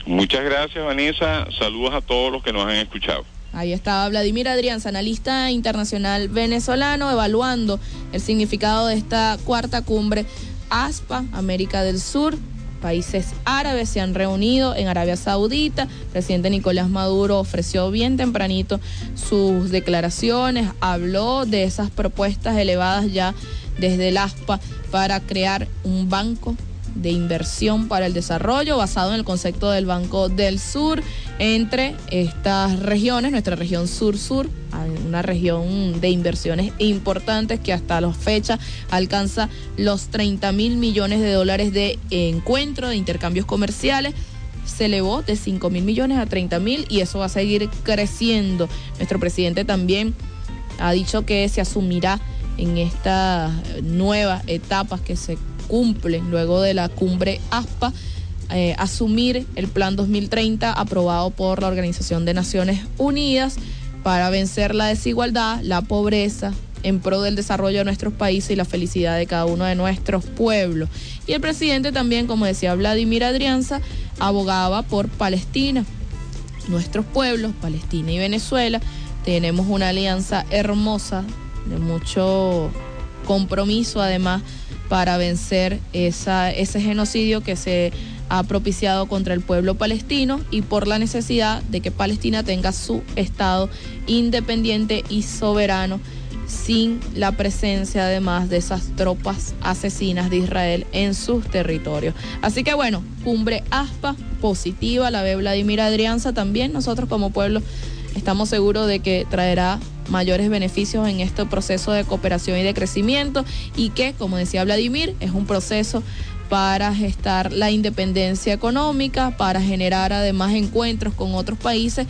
Muchas gracias, Vanessa. Saludos a todos los que nos han escuchado. Ahí estaba Vladimir Adrianza, analista internacional venezolano, evaluando el significado de esta cuarta cumbre ASPA, América del Sur. Países árabes se han reunido en Arabia Saudita. El presidente Nicolás Maduro ofreció bien tempranito sus declaraciones, habló de esas propuestas elevadas ya desde el ASPA para crear un banco de inversión para el desarrollo basado en el concepto del Banco del Sur entre estas regiones, nuestra región sur-sur, una región de inversiones importantes que hasta la fecha alcanza los treinta mil millones de dólares de encuentro, de intercambios comerciales. Se elevó de cinco mil millones a treinta mil y eso va a seguir creciendo. Nuestro presidente también ha dicho que se asumirá en estas nuevas etapas que se cumplen luego de la cumbre ASPA, eh, asumir el Plan dos mil treinta aprobado por la Organización de Naciones Unidas para vencer la desigualdad, la pobreza, en pro del desarrollo de nuestros países y la felicidad de cada uno de nuestros pueblos. Y el presidente también, como decía Vladimir Adrianza, abogaba por Palestina. Nuestros pueblos, Palestina y Venezuela, tenemos una alianza hermosa, de mucho compromiso además, para vencer esa, ese genocidio que se ha propiciado contra el pueblo palestino y por la necesidad de que Palestina tenga su Estado independiente y soberano sin la presencia además de esas tropas asesinas de Israel en sus territorios. Así que bueno, cumbre ASPA, positiva, la ve Vladimir Adrianza también. Nosotros como pueblo estamos seguros de que traerá mayores beneficios en este proceso de cooperación y de crecimiento y que, como decía Vladimir, es un proceso para gestar la independencia económica, para generar además encuentros con otros países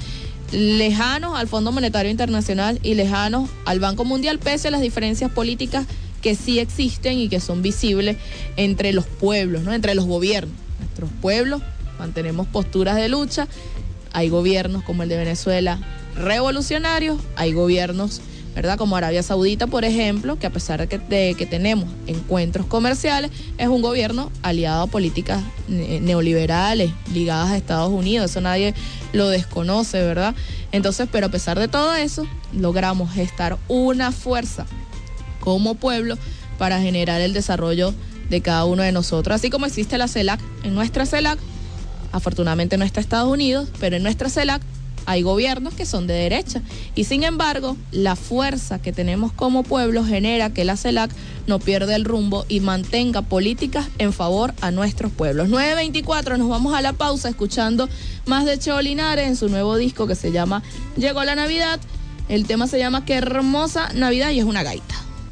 lejanos al Fondo Monetario Internacional y lejanos al Banco Mundial, pese a las diferencias políticas que sí existen y que son visibles entre los pueblos, ¿no? Entre los gobiernos. Nuestros pueblos mantenemos posturas de lucha. Hay gobiernos como el de Venezuela revolucionarios, hay gobiernos, ¿verdad?, como Arabia Saudita, por ejemplo, que a pesar de que, de que tenemos encuentros comerciales, es un gobierno aliado a políticas neoliberales ligadas a Estados Unidos. Eso nadie lo desconoce, ¿verdad? Entonces, pero a pesar de todo eso, logramos gestar una fuerza como pueblo para generar el desarrollo de cada uno de nosotros. Así como existe la CELAC, en nuestra CELAC, afortunadamente no está Estados Unidos, pero en nuestra CELAC hay gobiernos que son de derecha y sin embargo la fuerza que tenemos como pueblo genera que la CELAC no pierda el rumbo y mantenga políticas en favor a nuestros pueblos. nueve veinticuatro, nos vamos a la pausa escuchando más de Cheo Linares en su nuevo disco que se llama Llegó la Navidad. El tema se llama Qué hermosa Navidad y es una gaita.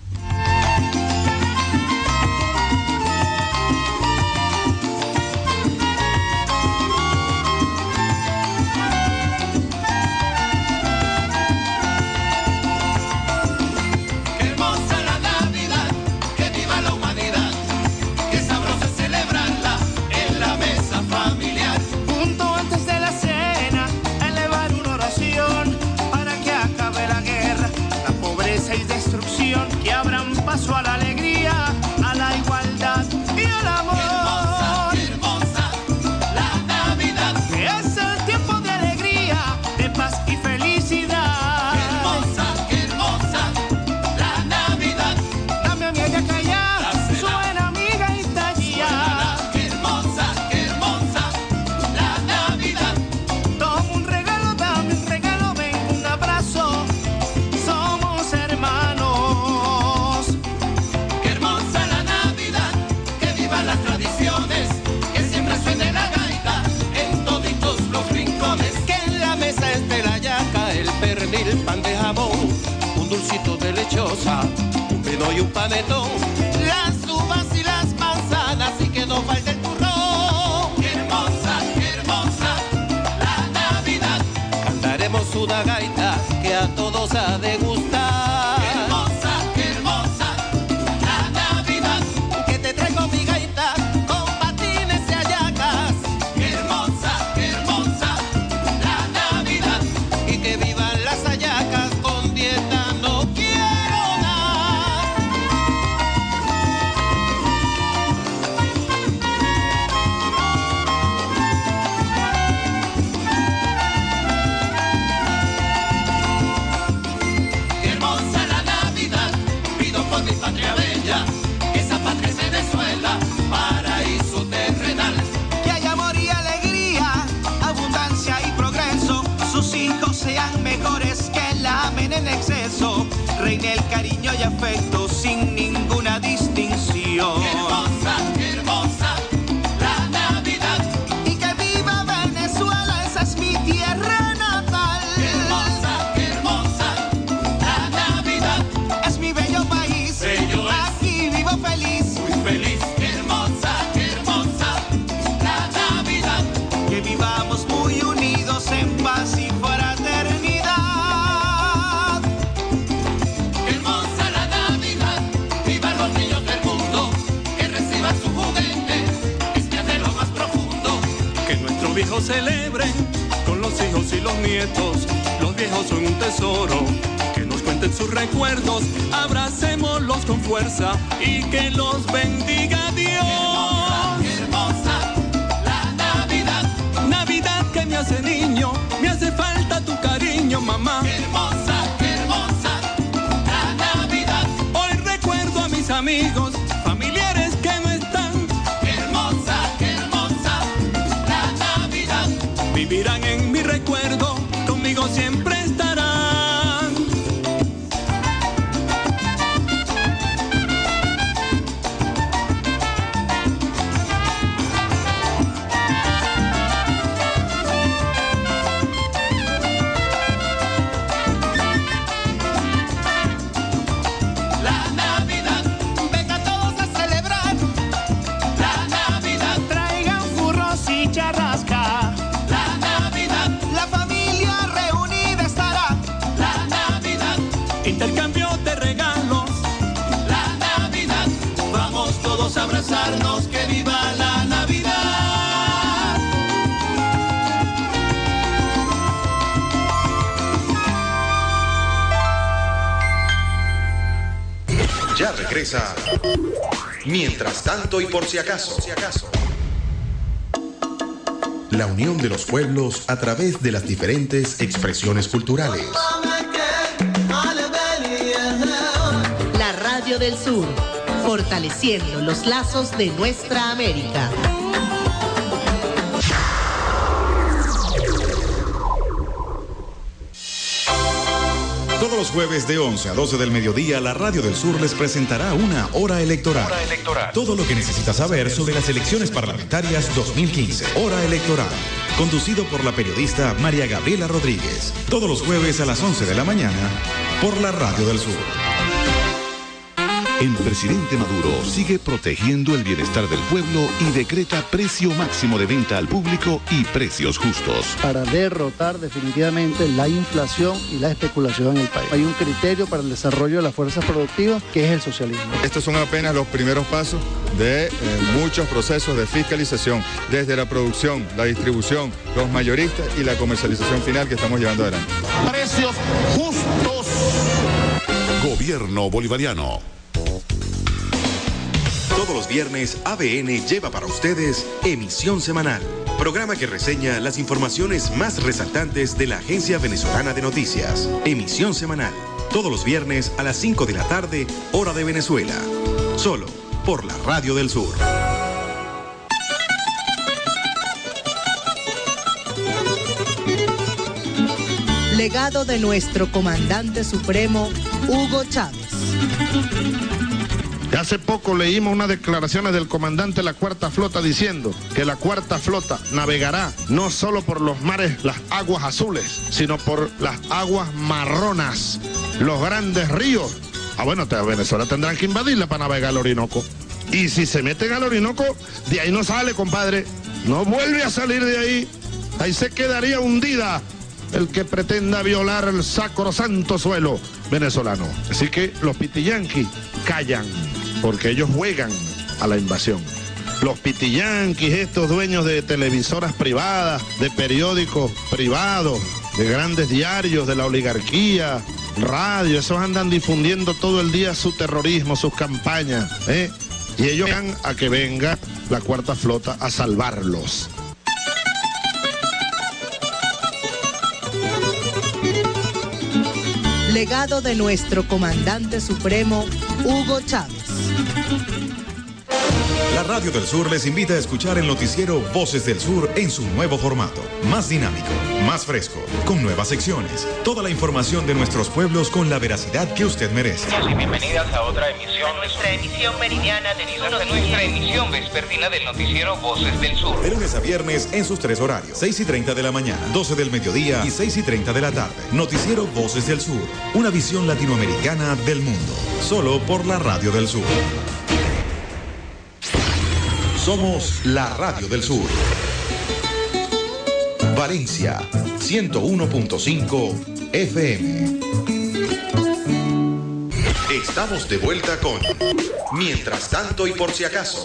Que abran paso a la alegría, a la igualdad y al amor. Qué hermosa, qué hermosa la Navidad. Es el tiempo de alegría, de paz y felicidad. Qué hermosa, qué hermosa la Navidad. Dame a mi ella callar, suena mi gaita ya. Qué hermosa, qué hermosa la Navidad. Toma un regalo, dame un regalo, ven un abrazo. Somos hermanos. El pan de jamón, un dulcito de lechosa, un vino y un panetón, las uvas y las manzanas y que no falte el turrón. Qué hermosa, qué hermosa la Navidad. Cantaremos una gaita que a todos ha de gustar. Qué hermosa, qué hermosa la Navidad. Que te traigo mi gaita con patines y hallacas. Qué hermosa, qué hermosa la Navidad. Y que viva las hallacas con dieta, no quiero nada. en exceso, reine el cariño y afecto sin ninguna distinción. Qué hermosa, qué hermosa la Navidad. Y que viva Venezuela, esa es mi tierra natal. Qué hermosa, qué hermosa la Navidad. Es mi bello país, bello aquí vivo feliz, muy feliz. Qué hermosa, qué hermosa la Navidad. Que vivamos muy unidos en paz y fraternidad. Qué hermosa la Navidad. Vivan los niños del mundo, que reciban su juguete, es mi anhelo más profundo. Que nuestros viejos celebren con los hijos y los nietos. Los viejos son un tesoro, que nos cuenten sus recuerdos. Abracémoslos con fuerza y que los bendiga Dios. Qué hermosa la Navidad. Navidad que me hace niño, me hace falta tu cariño, mamá. Qué hermosa, qué hermosa la Navidad. Hoy recuerdo a mis amigos, familiares que no están. Qué hermosa, qué hermosa la Navidad. Vivirán en mi recuerdo, conmigo siempre estarán. La Navidad, Venga todos a celebrar, la Navidad, traigan furros y charrasca. la Navidad, La familia reunida estará. la Navidad, Intercambio de regalos, la Navidad. Vamos todos a abrazarnos, que viva la Navidad. Ya regresa. Mientras tanto y por si acaso. La unión de los pueblos a través de las diferentes expresiones culturales. La Radio del Sur, fortaleciendo los lazos de nuestra América. Todos los jueves de once a doce del mediodía, la Radio del Sur les presentará una hora electoral. Hora electoral. Todo lo que necesita saber sobre las elecciones parlamentarias dos mil quince. Hora electoral. Conducido por la periodista María Gabriela Rodríguez. Todos los jueves a las once de la mañana por la Radio del Sur. El presidente Maduro sigue protegiendo el bienestar del pueblo y decreta precio máximo de venta al público y precios justos. Para derrotar definitivamente la inflación y la especulación en el país. Hay un criterio para el desarrollo de las fuerzas productivas que es el socialismo. Estos son apenas los primeros pasos de eh, muchos procesos de fiscalización, desde la producción, la distribución, los mayoristas y la comercialización final que estamos llevando adelante. Precios justos. Gobierno bolivariano. Todos los viernes, A B N lleva para ustedes Emisión Semanal, programa que reseña las informaciones más resaltantes de la Agencia Venezolana de Noticias. Emisión Semanal, todos los viernes a las cinco de la tarde, hora de Venezuela. Solo por la Radio del Sur. Legado de nuestro comandante supremo, Hugo Chávez. Hace poco leímos unas declaraciones del comandante de la Cuarta Flota diciendo que la Cuarta Flota navegará no solo por los mares, las aguas azules, sino por las aguas marronas, los grandes ríos. Ah, bueno, Venezuela tendrán que invadirla para navegar el Orinoco. Y si se meten al Orinoco, de ahí no sale, compadre. No vuelve a salir de ahí. Ahí se quedaría hundida el que pretenda violar el sacrosanto suelo venezolano. Así que los pitiyanquis callan, porque ellos juegan a la invasión. Los pitiyanquis, estos dueños de televisoras privadas, de periódicos privados, de grandes diarios, de la oligarquía, radio, esos andan difundiendo todo el día su terrorismo, sus campañas, ¿eh? Y ellos van a que venga la Cuarta Flota a salvarlos. Legado de nuestro comandante supremo, Hugo Chávez. La Radio del Sur les invita a escuchar el noticiero Voces del Sur en su nuevo formato, más dinámico, más fresco, con nuevas secciones, toda la información de nuestros pueblos con la veracidad que usted merece. Y bienvenidas a otra emisión, nuestra emisión meridiana del sur, nuestra emisión vespertina del noticiero Voces del Sur. De lunes a viernes en sus tres horarios, seis y treinta de la mañana, doce del mediodía y seis y treinta de la tarde. Noticiero Voces del Sur, una visión latinoamericana del mundo, solo por la Radio del Sur. Somos la Radio del Sur. Valencia, ciento uno punto cinco F M. Estamos de vuelta con Mientras tanto y por si acaso.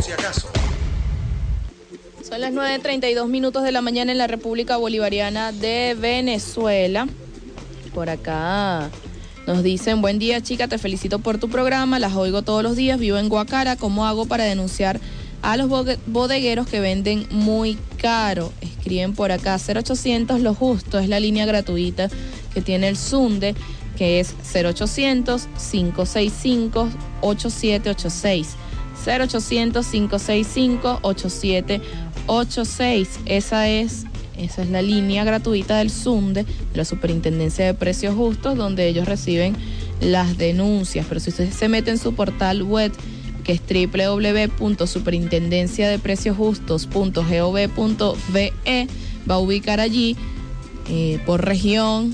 Son las nueve treinta y dos minutos de la mañana en la República Bolivariana de Venezuela. Por acá nos dicen: buen día, chica, te felicito por tu programa, las oigo todos los días, vivo en Guacara, ¿cómo hago para denunciar a los bodegueros que venden muy caro? Escriben por acá, cero ochocientos Lo Justo, es la línea gratuita que tiene el Sunde, que es cero ochocientos, cinco seis cinco, ocho siete ocho seis. cero ochocientos, cinco seis cinco, ocho siete ocho seis. Esa es, esa es la línea gratuita del Sunde, de la Superintendencia de Precios Justos, donde ellos reciben las denuncias. Pero si usted se mete en su portal web, que es doble u doble u doble u punto superintendencia de precios justos punto gov punto be, va a ubicar allí eh, por región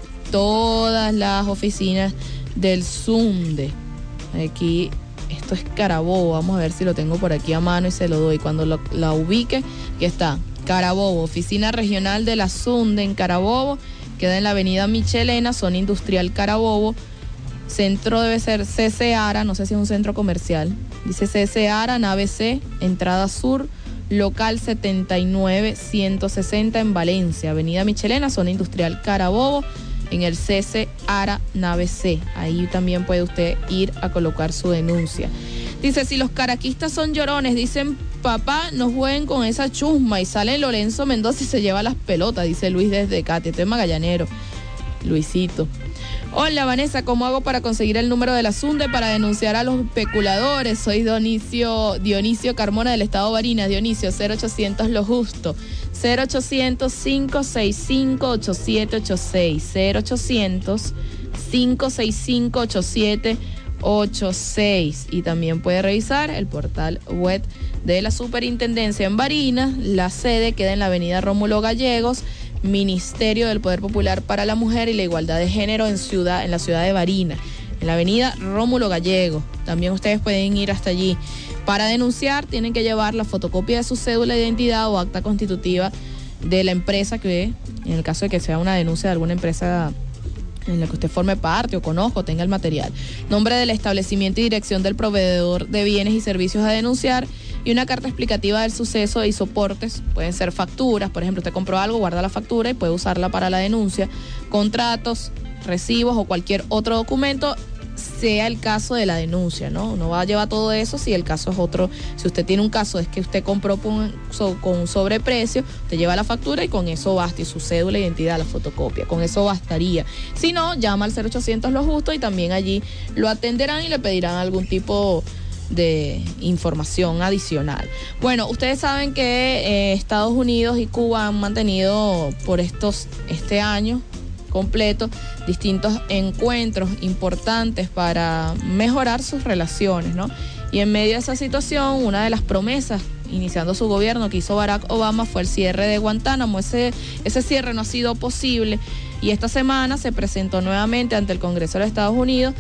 todas las oficinas del Sunde. Aquí, esto es Carabobo, vamos a ver si lo tengo por aquí a mano y se lo doy. Cuando lo, la ubique, aquí está, Carabobo, oficina regional de la Sunde en Carabobo, queda en la avenida Michelena, zona industrial Carabobo. Centro debe ser C C Ara, no sé si es un centro comercial. Dice C C Ara, nave C, entrada sur, local setenta y nueve ciento sesenta en Valencia, avenida Michelena, zona industrial Carabobo, en el C C Ara, nave C. Ahí también puede usted ir a colocar su denuncia. Dice, si los caraquistas son llorones, dicen, papá, no jueguen con esa chusma, y sale Lorenzo Mendoza y se lleva las pelotas, dice Luis desde Cate. Este es magallanero, Luisito. Hola, Vanessa, ¿cómo hago para conseguir el número de la Sunde para denunciar a los especuladores? Soy Dionisio, Dionisio Carmona del Estado Barinas. Dionisio, cero ochocientos Lo Justo, cero ochocientos, cinco seis cinco, ocho siete ocho seis, cero ochocientos, cinco seis cinco, ocho siete ocho seis. Y también puede revisar el portal web de la Superintendencia en Barinas. La sede queda en la avenida Rómulo Gallegos, Ministerio del Poder Popular para la Mujer y la Igualdad de Género en ciudad, en la ciudad de Barinas, en la avenida Rómulo Gallegos. También ustedes pueden ir hasta allí. Para denunciar tienen que llevar la fotocopia de su cédula de identidad o acta constitutiva de la empresa que, en el caso de que sea una denuncia de alguna empresa en la que usted forme parte o conozca o tenga el material, nombre del establecimiento y dirección del proveedor de bienes y servicios a denunciar, y una carta explicativa del suceso y soportes. Pueden ser facturas, por ejemplo, usted compró algo, guarda la factura y puede usarla para la denuncia, contratos, recibos o cualquier otro documento, sea el caso de la denuncia, ¿no? Uno va a llevar todo eso si el caso es otro. Si usted tiene un caso es que usted compró con, con un sobreprecio, usted lleva la factura y con eso basta, y su cédula de identidad, la fotocopia, con eso bastaría. Si no, llama al cero ochocientos Lo Justo y también allí lo atenderán y le pedirán algún tipo de información adicional. Bueno, ustedes saben que eh, Estados Unidos y Cuba han mantenido por estos este año completo distintos encuentros importantes para mejorar sus relaciones, ¿no? Y en medio de esa situación, una de las promesas iniciando su gobierno que hizo Barack Obama fue el cierre de Guantánamo. Ese, ese cierre no ha sido posible y esta semana se presentó nuevamente ante el Congreso de los Estados Unidos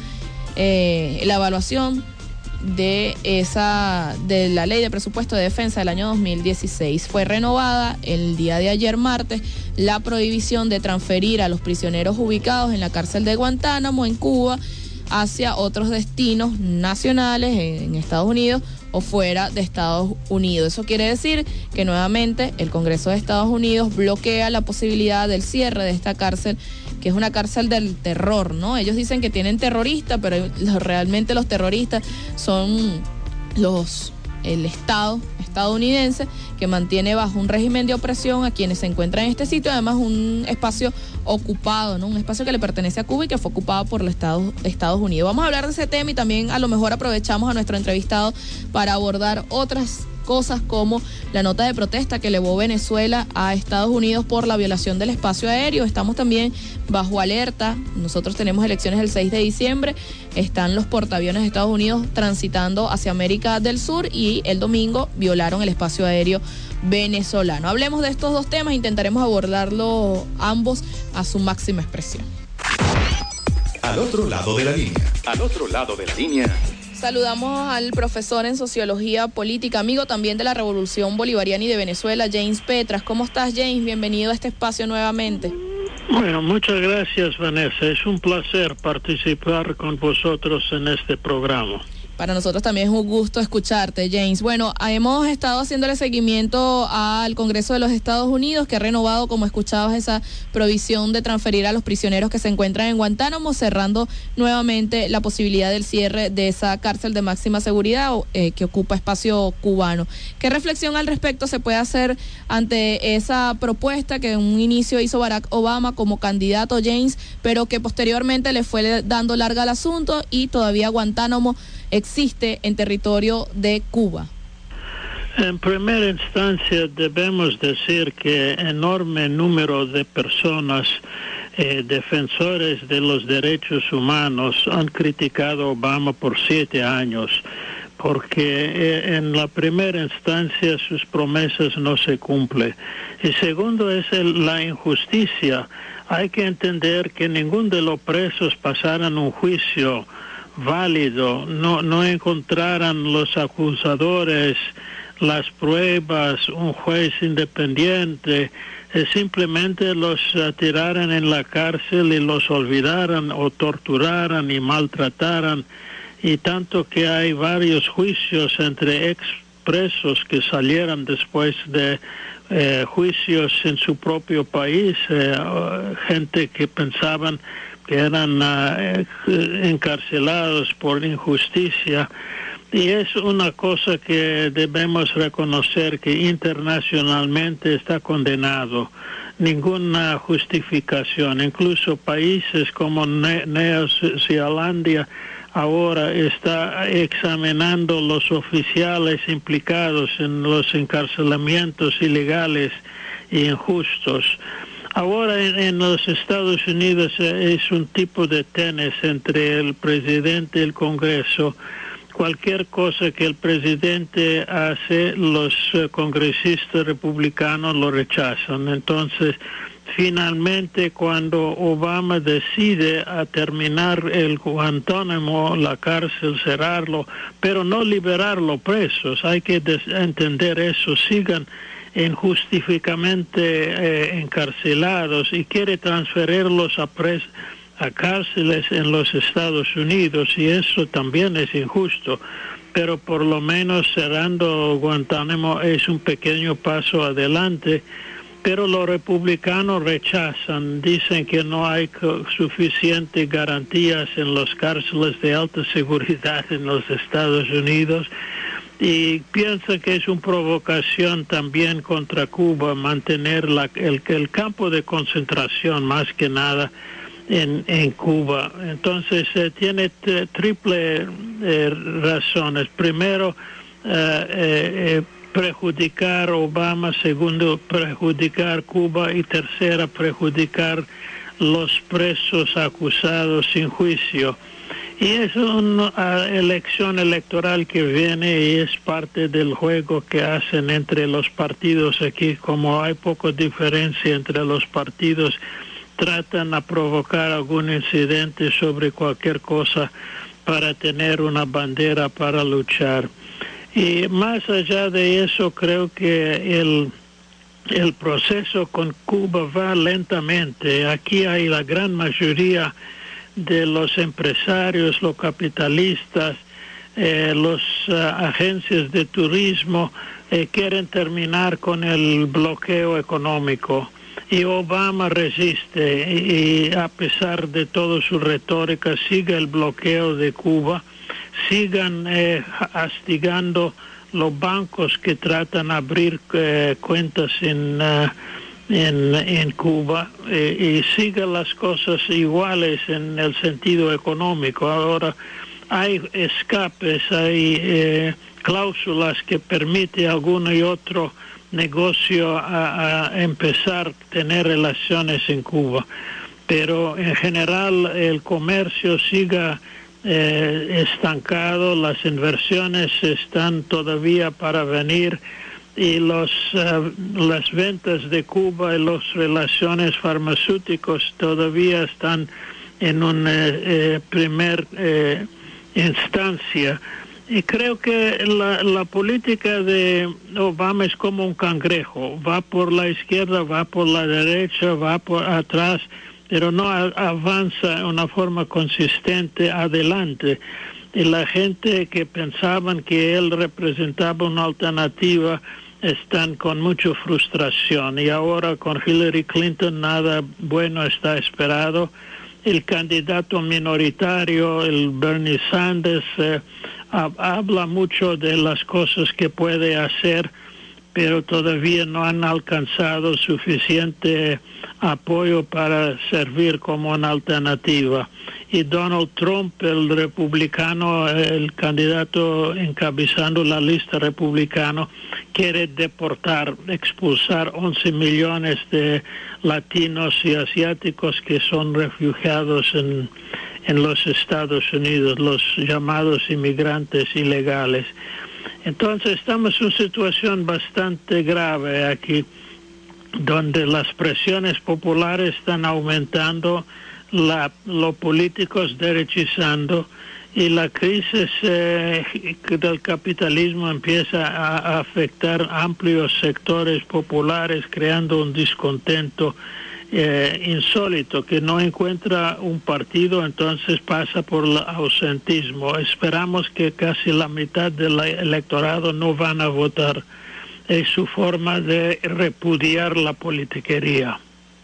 eh, la evaluación de esa de la Ley de Presupuesto de Defensa del año dos mil dieciséis. Fue renovada el día de ayer martes la prohibición de transferir a los prisioneros ubicados en la cárcel de Guantánamo en Cuba hacia otros destinos nacionales en, en Estados Unidos o fuera de Estados Unidos. Eso quiere decir que nuevamente el Congreso de Estados Unidos bloquea la posibilidad del cierre de esta cárcel, que es una cárcel del terror, ¿no? Ellos dicen que tienen terroristas, pero realmente los terroristas son los el Estado estadounidense, que mantiene bajo un régimen de opresión a quienes se encuentran en este sitio, además un espacio ocupado, ¿no? Un espacio que le pertenece a Cuba y que fue ocupado por los Estados, Estados Unidos. Vamos a hablar de ese tema y también a lo mejor aprovechamos a nuestro entrevistado para abordar otras cosas como la nota de protesta que elevó Venezuela a Estados Unidos por la violación del espacio aéreo. Estamos también bajo alerta. Nosotros tenemos elecciones el seis de diciembre. Están los portaaviones de Estados Unidos transitando hacia América del Sur y el domingo violaron el espacio aéreo venezolano. Hablemos de estos dos temas, intentaremos abordarlo ambos a su máxima expresión. Al otro lado de la línea. Al otro lado de la línea. Saludamos al profesor en Sociología Política, amigo también de la Revolución Bolivariana y de Venezuela, James Petras. ¿Cómo estás, James? Bienvenido a este espacio nuevamente. Bueno, muchas gracias, Vanessa. Es un placer participar con vosotros en este programa. Para nosotros también es un gusto escucharte, James. Bueno, hemos estado haciéndole seguimiento al Congreso de los Estados Unidos, que ha renovado, como escuchabas, esa provisión de transferir a los prisioneros que se encuentran en Guantánamo, cerrando nuevamente la posibilidad del cierre de esa cárcel de máxima seguridad eh, que ocupa espacio cubano. ¿Qué reflexión al respecto se puede hacer ante esa propuesta que en un inicio hizo Barack Obama como candidato, James, pero que posteriormente le fue dando larga al asunto y todavía Guantánamo existe en territorio de Cuba? En primera instancia debemos decir que enorme número de personas eh, defensores de los derechos humanos han criticado a Obama por siete años porque eh, en la primera instancia sus promesas no se cumplen. Y segundo es el, la injusticia. Hay que entender que ninguno de los presos pasaron un juicio válido, no, no encontraran los acusadores las pruebas, un juez independiente, eh, simplemente los uh, tiraran en la cárcel y los olvidaran o torturaran y maltrataran, y tanto que hay varios juicios entre expresos que salieran después de eh, juicios en su propio país, eh, gente que pensaban que eran uh, encarcelados por injusticia. Y es una cosa que debemos reconocer, que internacionalmente está condenado. Ninguna justificación. Incluso países como Nueva Zelanda ahora está examinando los oficiales implicados en los encarcelamientos ilegales e injustos. Ahora en, en los Estados Unidos es un tipo de tenis entre el presidente y el Congreso. Cualquier cosa que el presidente hace, los uh, congresistas republicanos lo rechazan. Entonces, finalmente, cuando Obama decide a terminar el Guantánamo, la cárcel, cerrarlo, pero no liberar los presos, hay que entender eso, sigan injustificadamente eh, encarcelados y quiere transferirlos a presos, a cárceles en los Estados Unidos, y eso también es injusto, pero por lo menos cerrando Guantánamo es un pequeño paso adelante, pero los republicanos rechazan, dicen que no hay suficientes garantías en las cárceles de alta seguridad en los Estados Unidos, y piensan que es una provocación también contra Cuba mantener la, el, el campo de concentración más que nada En, en Cuba. Entonces eh, tiene t- triple eh, razones. Primero, eh, eh, perjudicar Obama. Segundo, perjudicar Cuba. Y tercera, perjudicar los presos acusados sin juicio. Y es una uh, elección electoral que viene y es parte del juego que hacen entre los partidos aquí. Como hay poca diferencia entre los partidos, tratan a provocar algún incidente sobre cualquier cosa para tener una bandera para luchar. Y más allá de eso, creo que el, el proceso con Cuba va lentamente. Aquí hay la gran mayoría de los empresarios, los capitalistas, eh, los uh, agencias de turismo eh, quieren terminar con el bloqueo económico. Y Obama resiste, y, y a pesar de toda su retórica sigue el bloqueo de Cuba, sigan eh, castigando los bancos que tratan de abrir eh, cuentas en, uh, en, en Cuba, eh, y sigan las cosas iguales en el sentido económico. Ahora hay escapes, hay eh, cláusulas que permite alguno y otro negocio a, a empezar a tener relaciones en Cuba. Pero en general el comercio sigue eh, estancado, las inversiones están todavía para venir y los, uh, las ventas de Cuba y las relaciones farmacéuticas todavía están en una eh, primer eh, instancia. Y creo que la, la política de Obama es como un cangrejo, va por la izquierda, va por la derecha, va por atrás, pero no a, avanza de una forma consistente adelante. Y la gente que pensaban que él representaba una alternativa están con mucha frustración. Y ahora con Hillary Clinton nada bueno está esperado. El candidato minoritario, el Bernie Sanders, eh, habla mucho de las cosas que puede hacer, pero todavía no han alcanzado suficiente apoyo para servir como una alternativa. Y Donald Trump, el republicano, el candidato encabezando la lista republicana, quiere deportar, expulsar once millones de latinos y asiáticos que son refugiados en, en los Estados Unidos, los llamados inmigrantes ilegales. Entonces estamos en una situación bastante grave aquí, donde las presiones populares están aumentando, la, los políticos derechizando y la crisis eh, del capitalismo empieza a, a afectar amplios sectores populares, creando un descontento eh, insólito que no encuentra un partido, entonces pasa por el ausentismo. Esperamos que casi la mitad del electorado no van a votar. Es su forma de repudiar la politiquería.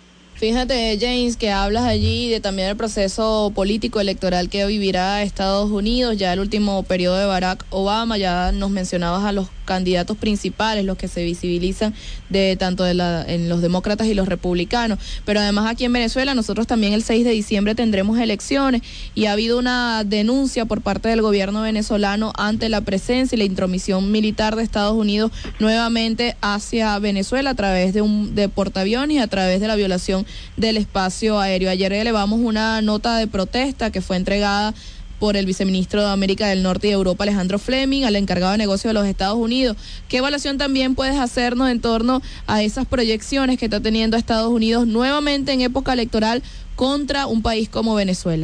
Fíjate, James, que hablas allí de también el proceso político electoral que vivirá Estados Unidos, ya el último periodo de Barack Obama, ya nos mencionabas a los candidatos principales, los que se visibilizan de tanto de la, en los demócratas y los republicanos, pero además aquí en Venezuela nosotros también el seis de diciembre tendremos elecciones y ha habido una denuncia por parte del gobierno venezolano ante la presencia y la intromisión militar de Estados Unidos nuevamente hacia Venezuela a través de un de portaaviones y a través de la violación del espacio aéreo. Ayer elevamos una nota de protesta que fue entregada por el viceministro de América del Norte y Europa, Alejandro Fleming, al encargado de negocios de los Estados Unidos. ¿Qué evaluación también puedes hacernos en torno a esas proyecciones que está teniendo Estados Unidos nuevamente en época electoral contra un país como Venezuela?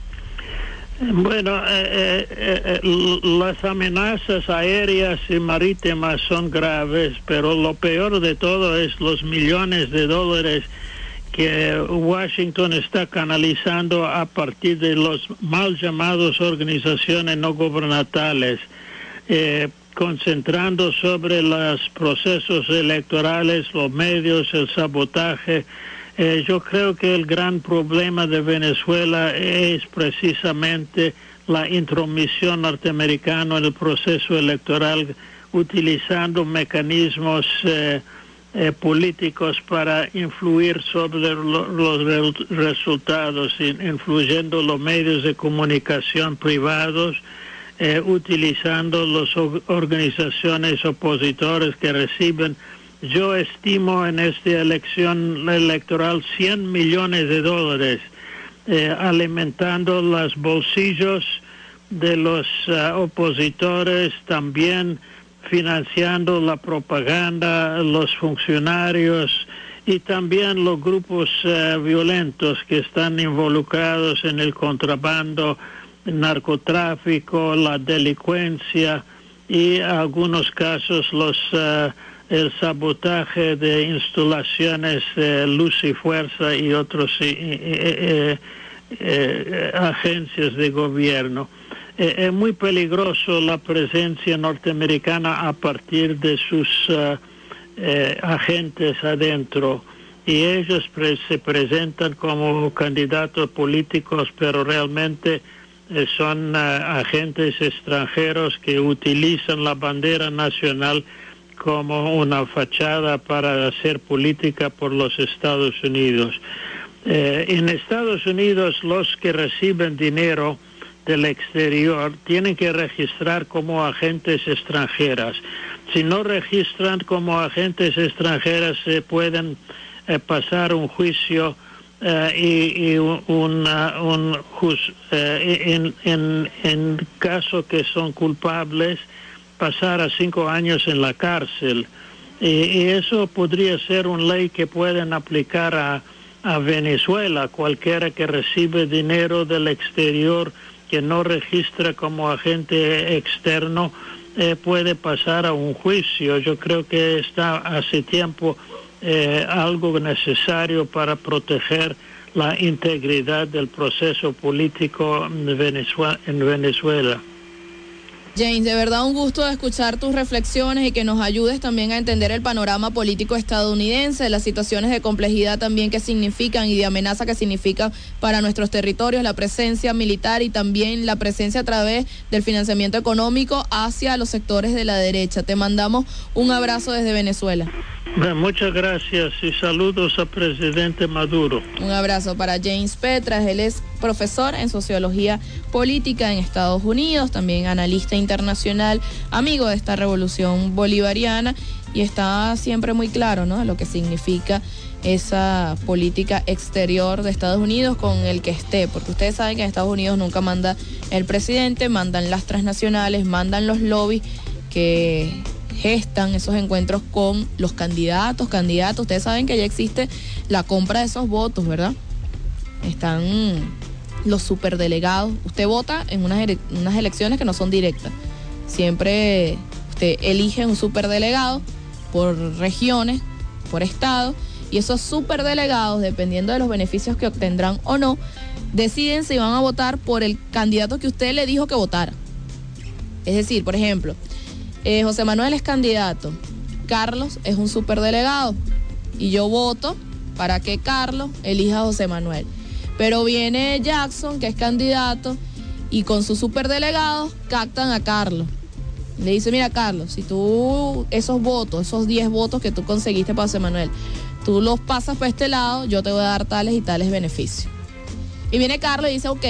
Bueno, eh, eh, eh, las amenazas aéreas y marítimas son graves, pero lo peor de todo es los millones de dólares que Washington está canalizando a partir de los mal llamados organizaciones no gubernamentales, eh, concentrando sobre los procesos electorales, los medios, el sabotaje. Eh, yo creo que el gran problema de Venezuela es precisamente la intromisión norteamericana en el proceso electoral, utilizando mecanismos eh, Eh, políticos para influir sobre lo, los re resultados, in, influyendo los medios de comunicación privados, eh, utilizando las organizaciones opositoras que reciben, yo estimo en esta elección electoral cien millones de dólares, eh, alimentando los bolsillos de los uh, opositores, también financiando la propaganda, los funcionarios y también los grupos uh, violentos que están involucrados en el contrabando, el narcotráfico, la delincuencia y en algunos casos los uh, el sabotaje de instalaciones uh, Luz y Fuerza y otras uh, uh, uh, agencias de gobierno. Eh, es muy peligroso la presencia norteamericana a partir de sus uh, eh, agentes adentro, y ellos pre se presentan como candidatos políticos, pero realmente eh, son uh, agentes extranjeros que utilizan la bandera nacional como una fachada para hacer política por los Estados Unidos. Eh, en Estados Unidos los que reciben dinero del exterior tienen que registrar como agentes extranjeras. Si no registran como agentes extranjeras, se pueden eh, pasar un juicio eh, y, y un, una, un juz, eh, en, en, en caso que son culpables, pasar a cinco años en la cárcel. Y, y eso podría ser una ley que pueden aplicar a, a Venezuela. Cualquiera que recibe dinero del exterior que no registra como agente externo eh, puede pasar a un juicio. Yo creo que está hace tiempo eh, algo necesario para proteger la integridad del proceso político en Venezuela. En Venezuela. James, de verdad un gusto escuchar tus reflexiones y que nos ayudes también a entender el panorama político estadounidense, las situaciones de complejidad también que significan y de amenaza que significan para nuestros territorios, la presencia militar y también la presencia a través del financiamiento económico hacia los sectores de la derecha. Te mandamos un abrazo desde Venezuela. Bueno, muchas gracias y saludos al presidente Maduro. Un abrazo para James Petras, él es profesor en Sociología Política en Estados Unidos, también analista internacional, amigo de esta revolución bolivariana y está siempre muy claro, ¿no?, lo que significa esa política exterior de Estados Unidos con el que esté, porque ustedes saben que en Estados Unidos nunca manda el presidente, mandan las transnacionales, mandan los lobbies que gestan esos encuentros con los candidatos, candidatos. Ustedes saben que ya existe la compra de esos votos, ¿verdad? Están los superdelegados. Usted vota en unas, unas elecciones que no son directas. Siempre usted elige un superdelegado por regiones, por estado, y esos superdelegados, dependiendo de los beneficios que obtendrán o no, deciden si van a votar por el candidato que usted le dijo que votara. Es decir, por ejemplo, Eh, José Manuel es candidato, Carlos es un superdelegado y yo voto para que Carlos elija a José Manuel. Pero viene Jackson, que es candidato, y con sus superdelegados captan a Carlos. Le dice, mira Carlos, si tú esos votos, esos diez votos que tú conseguiste para José Manuel, tú los pasas para este lado, yo te voy a dar tales y tales beneficios. Y viene Carlos y dice, ok,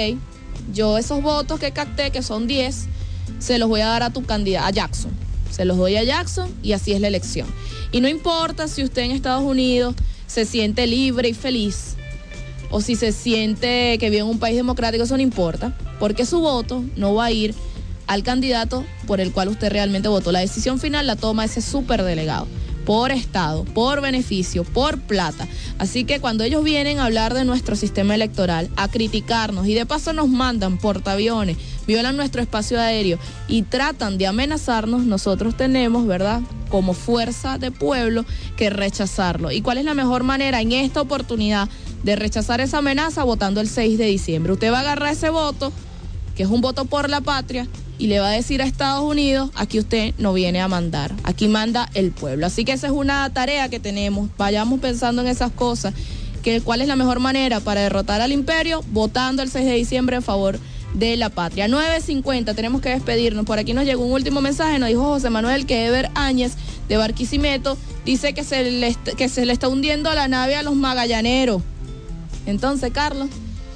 yo esos votos que capté, que son diez, se los voy a dar a tu candidato, a Jackson. Se los doy a Jackson y así es la elección. Y no importa si usted en Estados Unidos se siente libre y feliz o si se siente que vive en un país democrático, eso no importa, porque su voto no va a ir al candidato por el cual usted realmente votó. La decisión final la toma ese superdelegado, por estado, por beneficio, por plata. Así que cuando ellos vienen a hablar de nuestro sistema electoral, a criticarnos y de paso nos mandan portaaviones, violan nuestro espacio aéreo y tratan de amenazarnos, nosotros tenemos, ¿verdad?, como fuerza de pueblo que rechazarlo. ¿Y cuál es la mejor manera en esta oportunidad de rechazar esa amenaza? Votando el seis de diciembre. Usted va a agarrar ese voto, que es un voto por la patria, y le va a decir a Estados Unidos, aquí usted no viene a mandar, aquí manda el pueblo. Así que esa es una tarea que tenemos, vayamos pensando en esas cosas, que cuál es la mejor manera para derrotar al imperio, votando el seis de diciembre en favor de la patria. nueve cincuenta, tenemos que despedirnos. Por aquí nos llegó un último mensaje, nos dijo José Manuel que Ever Áñez de Barquisimeto dice que se le, que se le está hundiendo la nave a los magallaneros. Entonces, Carlos,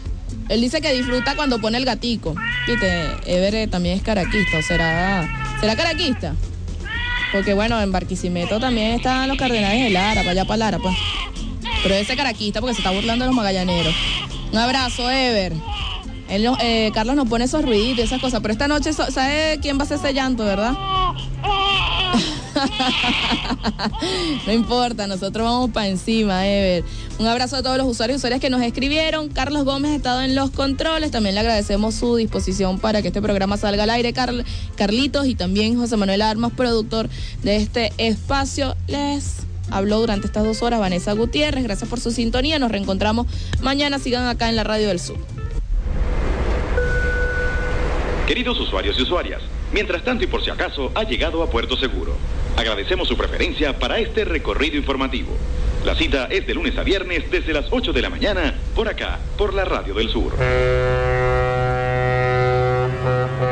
él dice que disfruta cuando pone el gatico. Viste, Ever también es caraquista, o será, ¿será caraquista? Porque bueno, en Barquisimeto también están los Cardenales de Lara, para allá para Lara, pues. Pero ese caraquista porque se está burlando de los magallaneros. Un abrazo, Ever. Él, eh, Carlos nos pone esos ruiditos y esas cosas, pero esta noche, ¿sabe quién va a hacer ese llanto, verdad? No importa, nosotros vamos para encima, Ever. Un abrazo a todos los usuarios y usuarias que nos escribieron. Carlos Gómez ha estado en los controles, también le agradecemos su disposición para que este programa salga al aire, Carl, Carlitos, y también José Manuel Armas, productor de este espacio. Les habló durante estas dos horas Vanessa Gutiérrez, gracias por su sintonía, nos reencontramos mañana, sigan acá en la Radio del Sur. Queridos usuarios y usuarias, mientras tanto y por si acaso ha llegado a Puerto Seguro. Agradecemos su preferencia para este recorrido informativo. La cita es de lunes a viernes desde las ocho de la mañana por acá, por la Radio del Sur.